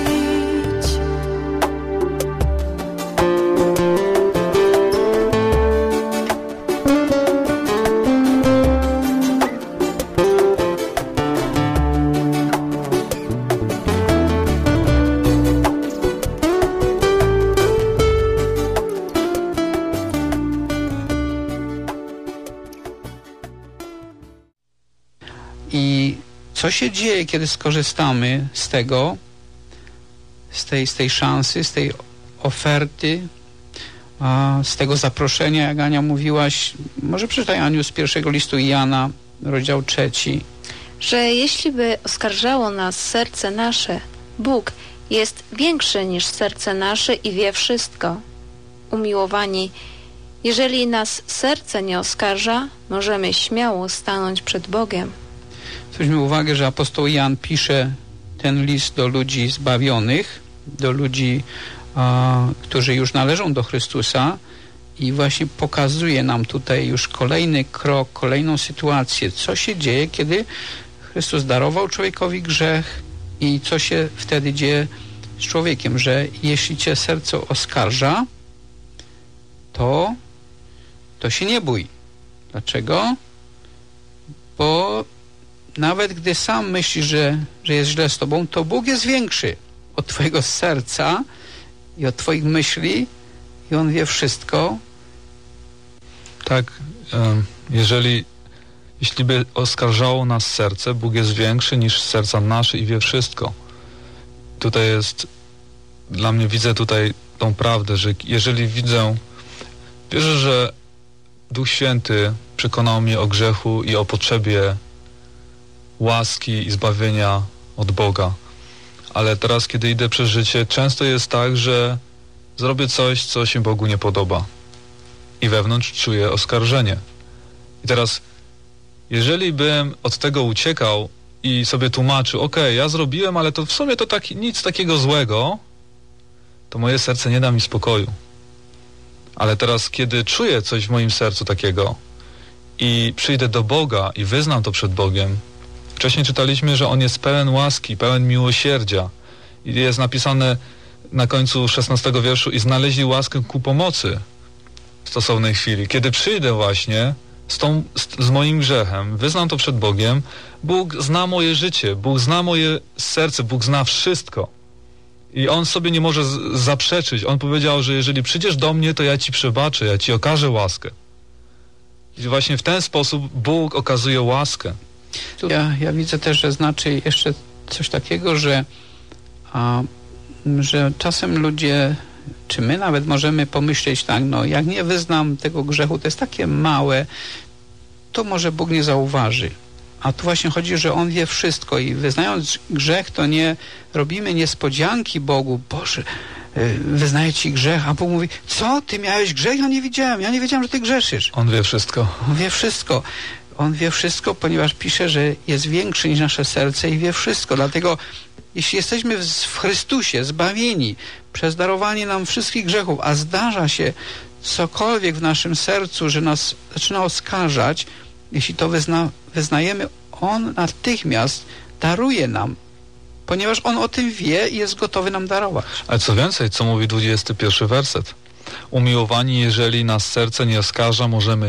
I co się dzieje, kiedy skorzystamy z tego, z tej szansy, z tej oferty, z tego zaproszenia, jak Ania mówiłaś? Może przeczytaj, Aniu, z pierwszego listu Jana, rozdział 3. Że jeśli by oskarżało nas serce nasze, Bóg jest większy niż serce nasze i wie wszystko. Umiłowani, jeżeli nas serce nie oskarża, możemy śmiało stanąć przed Bogiem. Zwróćmy uwagę, że apostoł Jan pisze ten list do ludzi zbawionych, do ludzi, którzy już należą do Chrystusa, i właśnie pokazuje nam tutaj już kolejny krok, kolejną sytuację, co się dzieje, kiedy Chrystus darował człowiekowi grzech i co się wtedy dzieje z człowiekiem, że jeśli cię serce oskarża, to się nie bój. Dlaczego? Bo nawet gdy sam myślisz, że jest źle z tobą, to Bóg jest większy od twojego serca i od twoich myśli i On wie wszystko. Tak, jeśli by oskarżało nas serce, Bóg jest większy niż serca nasze i wie wszystko. Tutaj jest, dla mnie, widzę tutaj tą prawdę, że jeżeli wierzę, że Duch Święty przekonał mnie o grzechu i o potrzebie łaski i zbawienia od Boga. Ale teraz, kiedy idę przez życie, często jest tak, że zrobię coś, co się Bogu nie podoba. I wewnątrz czuję oskarżenie. I teraz, jeżeli bym od tego uciekał i sobie tłumaczył, okej, ja zrobiłem, ale to w sumie to nic takiego złego, to moje serce nie da mi spokoju. Ale teraz, kiedy czuję coś w moim sercu takiego i przyjdę do Boga i wyznam to przed Bogiem, wcześniej czytaliśmy, że On jest pełen łaski, pełen miłosierdzia. I jest napisane na końcu 16 wierszu: i znaleźli łaskę ku pomocy w stosownej chwili. Kiedy przyjdę właśnie z moim grzechem, wyznam to przed Bogiem, Bóg zna moje życie, Bóg zna moje serce, Bóg zna wszystko. I On sobie nie może zaprzeczyć. On powiedział, że jeżeli przyjdziesz do mnie, to ja ci przebaczę, ja ci okażę łaskę. I właśnie w ten sposób Bóg okazuje łaskę. Ja widzę też, że znaczy jeszcze coś takiego, że czasem ludzie, czy my nawet możemy pomyśleć tak, no jak nie wyznam tego grzechu, to jest takie małe, to może Bóg nie zauważy. A tu właśnie chodzi, że On wie wszystko i wyznając grzech, to nie robimy niespodzianki Bogu. Boże, wyznaje ci grzech, a Bóg mówi, co, ty miałeś grzech? Ja nie wiedziałem, że ty grzeszysz. On wie wszystko. On wie wszystko. On wie wszystko, ponieważ pisze, że jest większy niż nasze serce i wie wszystko. Dlatego jeśli jesteśmy w Chrystusie zbawieni przez darowanie nam wszystkich grzechów, a zdarza się cokolwiek w naszym sercu, że nas zaczyna oskarżać, jeśli to wyznajemy, On natychmiast daruje nam, ponieważ On o tym wie i jest gotowy nam darować. Ale co więcej, co mówi 21 werset? Umiłowani, jeżeli nas serce nie oskarża, możemy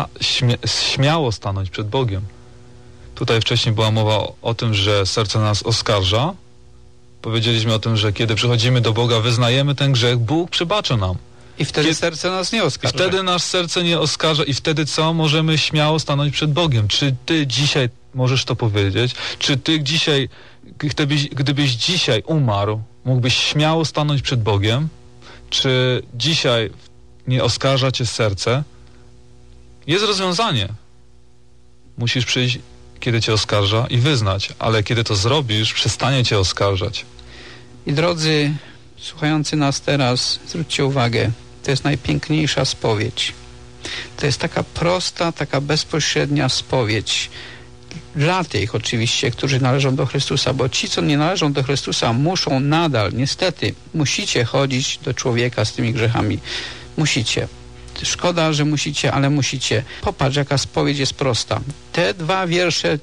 śmiało stanąć przed Bogiem. Tutaj wcześniej była mowa o tym, że serce nas oskarża. Powiedzieliśmy o tym, że kiedy przychodzimy do Boga, wyznajemy ten grzech, Bóg przebacza nam. I wtedy serce nas nie oskarża. I wtedy nasze serce nie oskarża i wtedy co? Możemy śmiało stanąć przed Bogiem. Czy ty dzisiaj możesz to powiedzieć? Czy ty dzisiaj, gdybyś dzisiaj umarł, mógłbyś śmiało stanąć przed Bogiem? Czy dzisiaj nie oskarża cię serce? Jest rozwiązanie. Musisz przyjść, kiedy cię oskarża i wyznać, ale kiedy to zrobisz, przestanie cię oskarżać. I drodzy słuchający nas teraz, zwróćcie uwagę, to jest najpiękniejsza spowiedź. To jest taka prosta, taka bezpośrednia spowiedź. Dla tych oczywiście, którzy należą do Chrystusa, bo ci, co nie należą do Chrystusa, muszą nadal, niestety, musicie chodzić do człowieka z tymi grzechami. Musicie. Szkoda, że musicie, ale musicie. Popatrz, jaka spowiedź jest prosta. Te 2 wiersze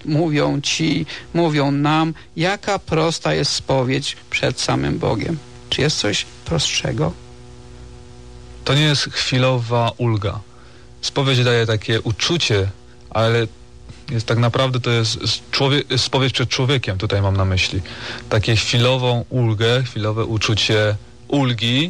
mówią nam, jaka prosta jest spowiedź przed samym Bogiem. Czy jest coś prostszego? To nie jest chwilowa ulga. Spowiedź daje takie uczucie, ale jest tak naprawdę to jest spowiedź przed człowiekiem, tutaj mam na myśli. Takie chwilową ulgę, chwilowe uczucie ulgi,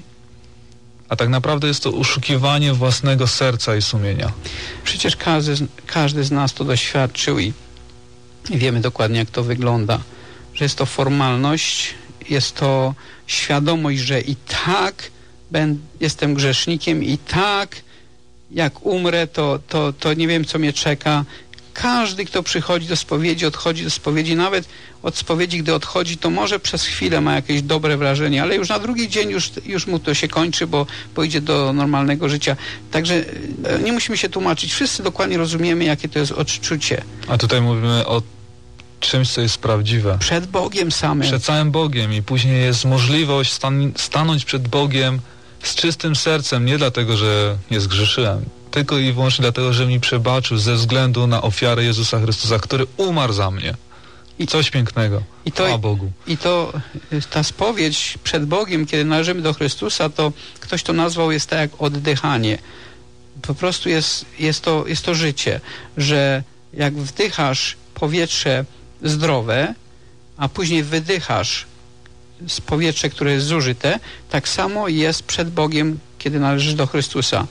a tak naprawdę jest to oszukiwanie własnego serca i sumienia. Przecież każdy z nas to doświadczył i wiemy dokładnie, jak to wygląda. Że jest to formalność, jest to świadomość, że i tak jestem grzesznikiem, i tak jak umrę, to nie wiem, co mnie czeka. Każdy, kto przychodzi do spowiedzi, odchodzi do spowiedzi, nawet od spowiedzi, gdy odchodzi, to może przez chwilę ma jakieś dobre wrażenie, ale już na drugi dzień już mu to się kończy, bo idzie do normalnego życia. Także nie musimy się tłumaczyć. Wszyscy dokładnie rozumiemy, jakie to jest odczucie. A tutaj mówimy o czymś, co jest prawdziwe. Przed Bogiem samym. Przed całym Bogiem i później jest możliwość stanąć przed Bogiem z czystym sercem, nie dlatego, że nie zgrzeszyłem, tylko i wyłącznie dlatego, że mi przebaczył ze względu na ofiarę Jezusa Chrystusa, który umarł za mnie. I coś pięknego. Chwała Bogu. I ta spowiedź przed Bogiem, kiedy należymy do Chrystusa, to ktoś to nazwał, jest tak jak oddychanie. Po prostu jest to życie, że jak wdychasz powietrze zdrowe, a później wydychasz z powietrze, które jest zużyte, tak samo jest przed Bogiem, kiedy należysz do Chrystusa.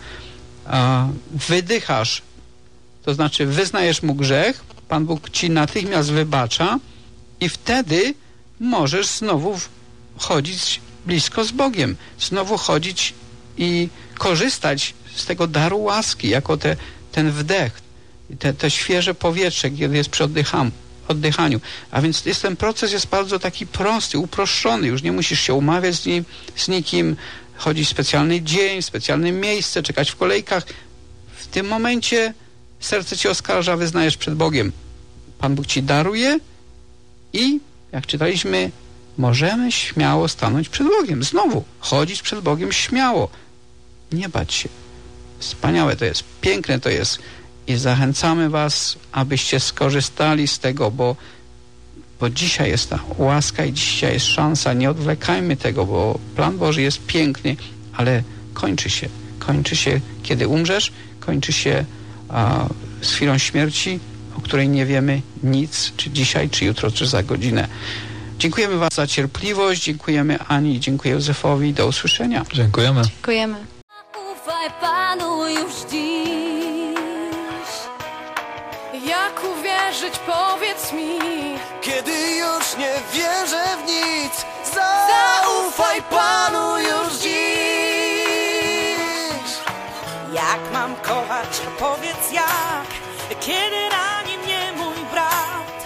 Wydychasz, to znaczy wyznajesz Mu grzech, Pan Bóg ci natychmiast wybacza i wtedy możesz znowu chodzić blisko z Bogiem, znowu chodzić i korzystać z tego daru łaski, jako ten wdech, te świeże powietrze, kiedy jest przy oddychaniu. A więc ten proces jest bardzo taki prosty, uproszczony. Już nie musisz się umawiać z nikim, chodzić w specjalny dzień, w specjalne miejsce, czekać w kolejkach. W tym momencie serce ci oskarża, wyznajesz przed Bogiem. Pan Bóg ci daruje i, jak czytaliśmy, możemy śmiało stanąć przed Bogiem. Znowu, chodzić przed Bogiem śmiało. Nie bać się. Wspaniałe to jest, piękne to jest. I zachęcamy was, abyście skorzystali z tego, bo dzisiaj jest ta łaska i dzisiaj jest szansa. Nie odwlekajmy tego, bo plan Boży jest piękny, ale kończy się. Kończy się, kiedy umrzesz, kończy się z chwilą śmierci, o której nie wiemy nic, czy dzisiaj, czy jutro, czy za godzinę. Dziękujemy was za cierpliwość, dziękujemy Ani, dziękuję Józefowi. Do usłyszenia. Dziękujemy. Dziękujemy. Ufaj Panu już dziś. Jak uwierzyć, powiedz mi, kiedy już nie wierzę w nic, zaufaj Panu już dziś. jak mam kochać, powiedz jak, kiedy rani mnie mój brat.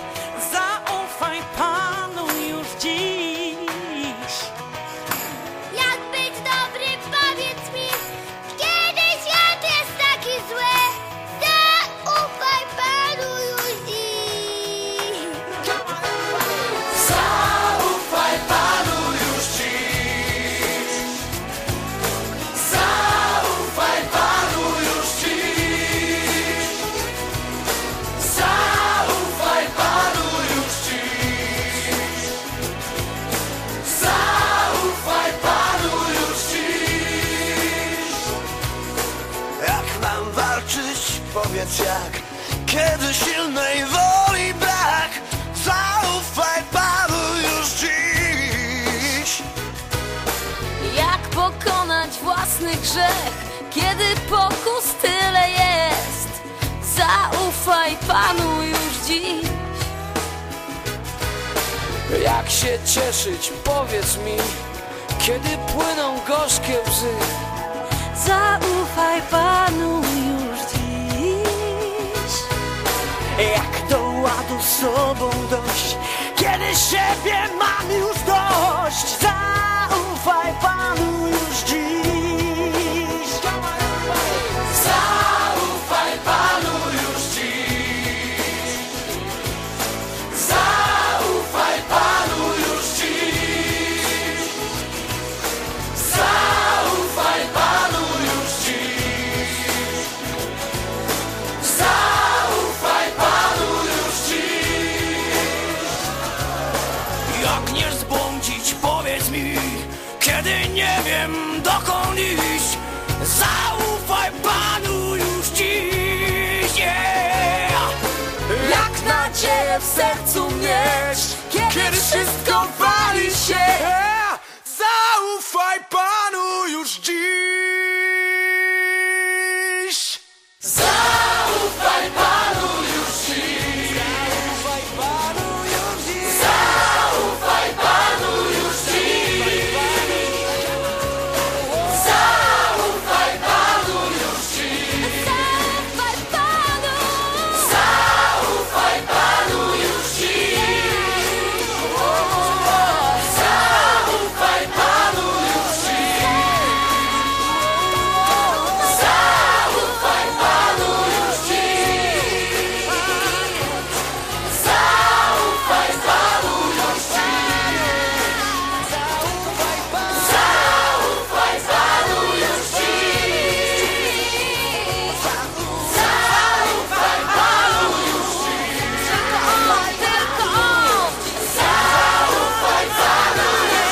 Zaufaj Panu już dziś. Jakby powiedz jak, kiedy silnej woli brak, zaufaj Panu już dziś. Jak pokonać własny grzech, kiedy pokus tyle jest, zaufaj Panu już dziś. Jak się cieszyć, powiedz mi, kiedy płyną gorzkie łzy, zaufaj Panu już dziś. Jak do ładu z sobą dojść, kiedy siebie mam już dość, zaufaj Panu już dziś. Zaufaj Panu już dziś. Zaufaj Panu już dziś. Zaufaj Panu już dziś. Zaufaj Panu już dziś. Jak nie zbłądzić, powiedz mi, kiedy nie wiem dokąd iść, zaufaj Panu już dziś. Yeah. Jak nadzieję w sercu mieć, kiedy wszystko wali się, zaufaj Panu już dziś. Zaufaj Panu już dziś. Zaufaj Panu już dziś. Zaufaj Panu już dziś. Zaufaj Panu już dziś. zaufaj Panu. Zaufaj Panu już dziś. Zaufaj Panu już dziś. Zaufaj Panu już dziś. Zaufaj Panu już dziś. Zaufaj Panu już dziś. Zaufaj Panu już dziś. Tylko On. Zaufaj Panu już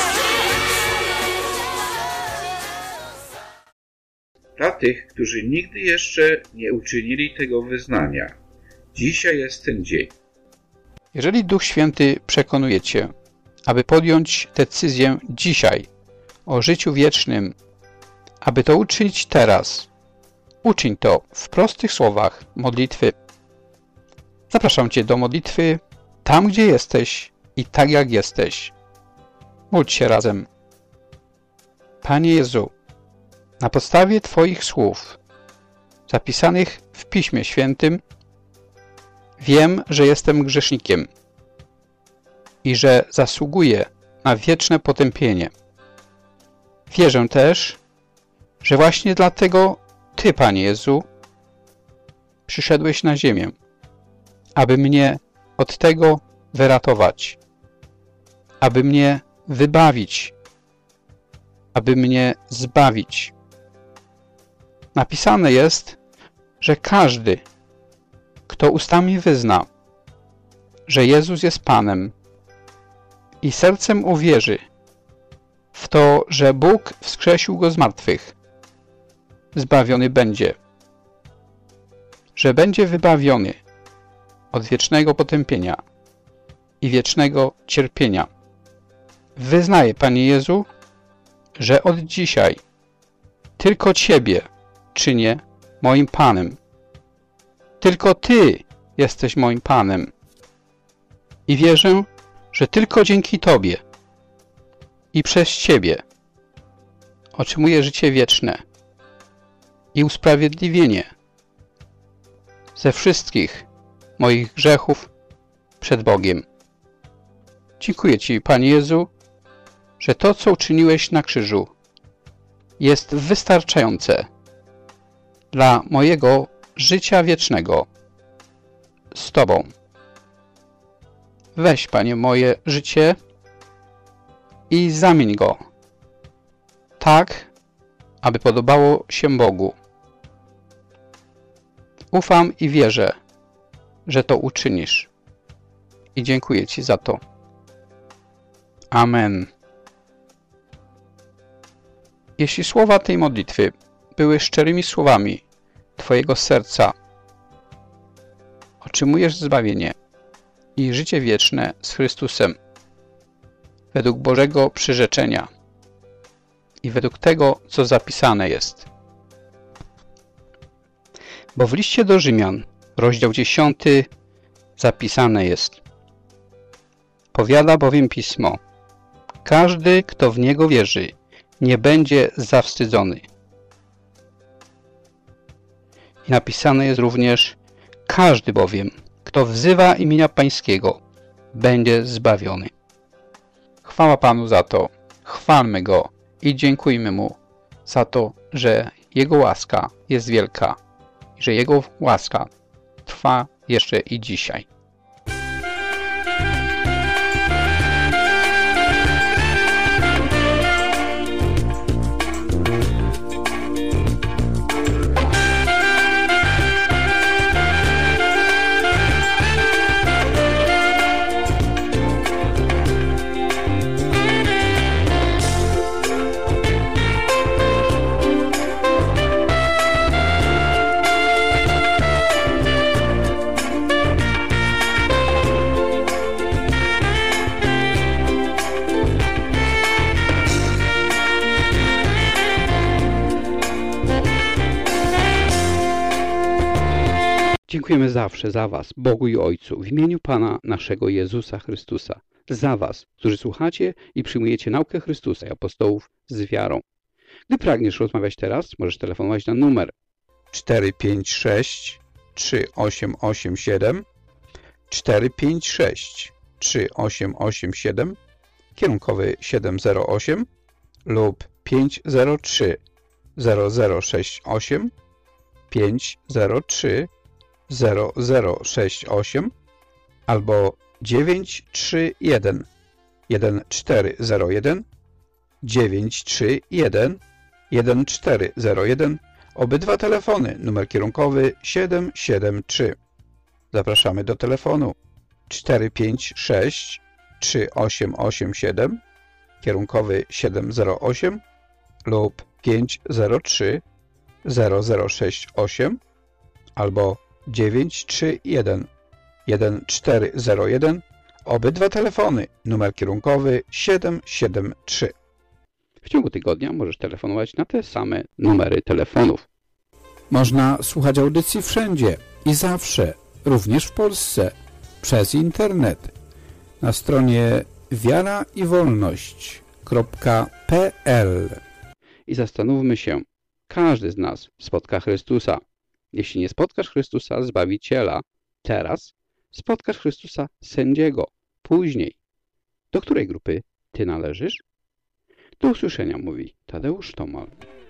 Dla tych, którzy nigdy jeszcze nie uczynili tego wyznania, dzisiaj jest ten dzień. Jeżeli Duch Święty przekonuje Cię, aby podjąć decyzję dzisiaj o życiu wiecznym, aby to uczynić teraz, uczyń to w prostych słowach modlitwy. Zapraszam Cię do modlitwy tam, gdzie jesteś i tak jak jesteś. Módl się razem. Panie Jezu, na podstawie Twoich słów zapisanych w Piśmie Świętym wiem, że jestem grzesznikiem i że zasługuję na wieczne potępienie. Wierzę też, że właśnie dlatego Ty, Panie Jezu, przyszedłeś na ziemię, aby mnie od tego wyratować, aby mnie wybawić, aby mnie zbawić. Napisane jest, że każdy, kto ustami wyzna, że Jezus jest Panem i sercem uwierzy w to, że Bóg wskrzesił Go z martwych, zbawiony będzie, że będzie wybawiony od wiecznego potępienia i wiecznego cierpienia. Wyznaję, Panie Jezu, że od dzisiaj tylko Ciebie czynię moim Panem. Tylko Ty jesteś moim Panem. I wierzę, że tylko dzięki Tobie i przez Ciebie otrzymuję życie wieczne i usprawiedliwienie ze wszystkich moich grzechów przed Bogiem. Dziękuję Ci, Panie Jezu, że to, co uczyniłeś na krzyżu, jest wystarczające dla mojego życia wiecznego z Tobą. Weź, Panie, moje życie i zamień go tak, aby podobało się Bogu. Ufam i wierzę, że to uczynisz. I dziękuję Ci za to. Amen. Jeśli słowa tej modlitwy były szczerymi słowami Twojego serca otrzymujesz zbawienie i życie wieczne z Chrystusem według Bożego przyrzeczenia i według tego, co zapisane jest. Bo w liście do Rzymian, rozdział 10, zapisane jest: powiada bowiem Pismo: każdy, kto w Niego wierzy, nie będzie zawstydzony. I napisane jest również: każdy bowiem, kto wzywa imienia Pańskiego, będzie zbawiony. Chwała Panu za to, chwalmy Go i dziękujmy Mu za to, że Jego łaska jest wielka i że Jego łaska trwa jeszcze i dzisiaj. Dziękujemy zawsze za Was, Bogu i Ojcu, w imieniu Pana naszego Jezusa Chrystusa, za Was, którzy słuchacie i przyjmujecie naukę Chrystusa i apostołów z wiarą. Gdy pragniesz rozmawiać teraz, możesz telefonować na numer 456 3887 456 3887, kierunkowy 708 lub 503 0068 503 0068 albo 931 1401 931 1401. Obydwa telefony, numer kierunkowy 773. Zapraszamy do telefonu 456 3887, kierunkowy 708 lub 503 0068 albo 931 1401. Obydwa telefony, numer kierunkowy 773. W ciągu tygodnia możesz telefonować na te same numery telefonów. Można słuchać audycji wszędzie i zawsze, również w Polsce, przez internet. Na stronie wiaraiwolność.pl. I zastanówmy się, każdy z nas spotka Chrystusa. Jeśli nie spotkasz Chrystusa, Zbawiciela, teraz, spotkasz Chrystusa, Sędziego, później. Do której grupy ty należysz? Do usłyszenia, mówi Tadeusz Tomal.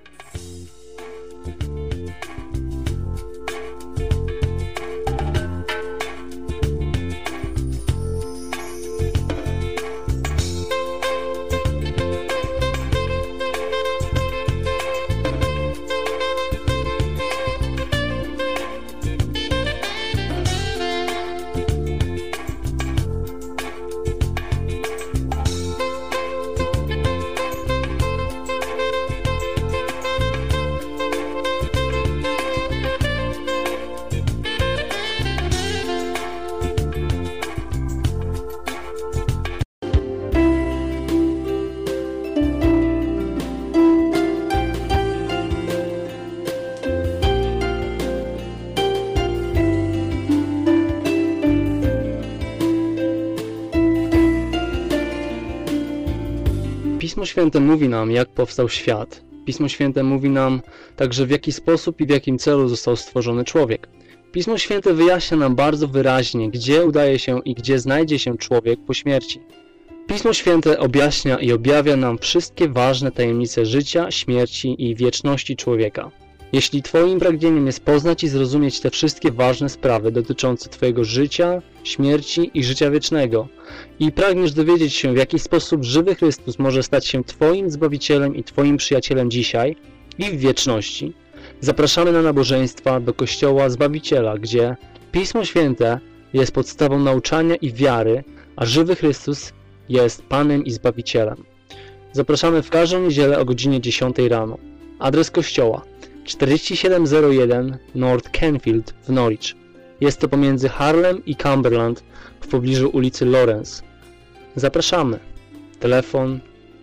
Pismo Święte mówi nam, jak powstał świat. Pismo Święte mówi nam także, w jaki sposób i w jakim celu został stworzony człowiek. Pismo Święte wyjaśnia nam bardzo wyraźnie, gdzie udaje się i gdzie znajdzie się człowiek po śmierci. Pismo Święte objaśnia i objawia nam wszystkie ważne tajemnice życia, śmierci i wieczności człowieka. Jeśli Twoim pragnieniem jest poznać i zrozumieć te wszystkie ważne sprawy dotyczące Twojego życia, śmierci i życia wiecznego i pragniesz dowiedzieć się, w jaki sposób żywy Chrystus może stać się Twoim Zbawicielem i Twoim przyjacielem dzisiaj i w wieczności, zapraszamy na nabożeństwa do Kościoła Zbawiciela, gdzie Pismo Święte jest podstawą nauczania i wiary, a żywy Chrystus jest Panem i Zbawicielem. Zapraszamy w każdą niedzielę o godzinie 10 rano. Adres kościoła: 4701 North Canfield w Norwich. Jest to pomiędzy Harlem i Cumberland w pobliżu ulicy Lawrence. Zapraszamy. Telefon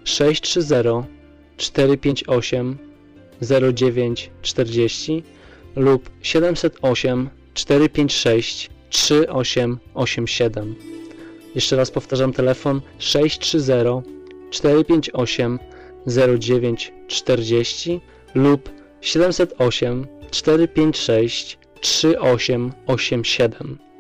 630-458-0940 lub 708-456-3887. Jeszcze raz powtarzam telefon 630-458-0940 lub 708-456-3887.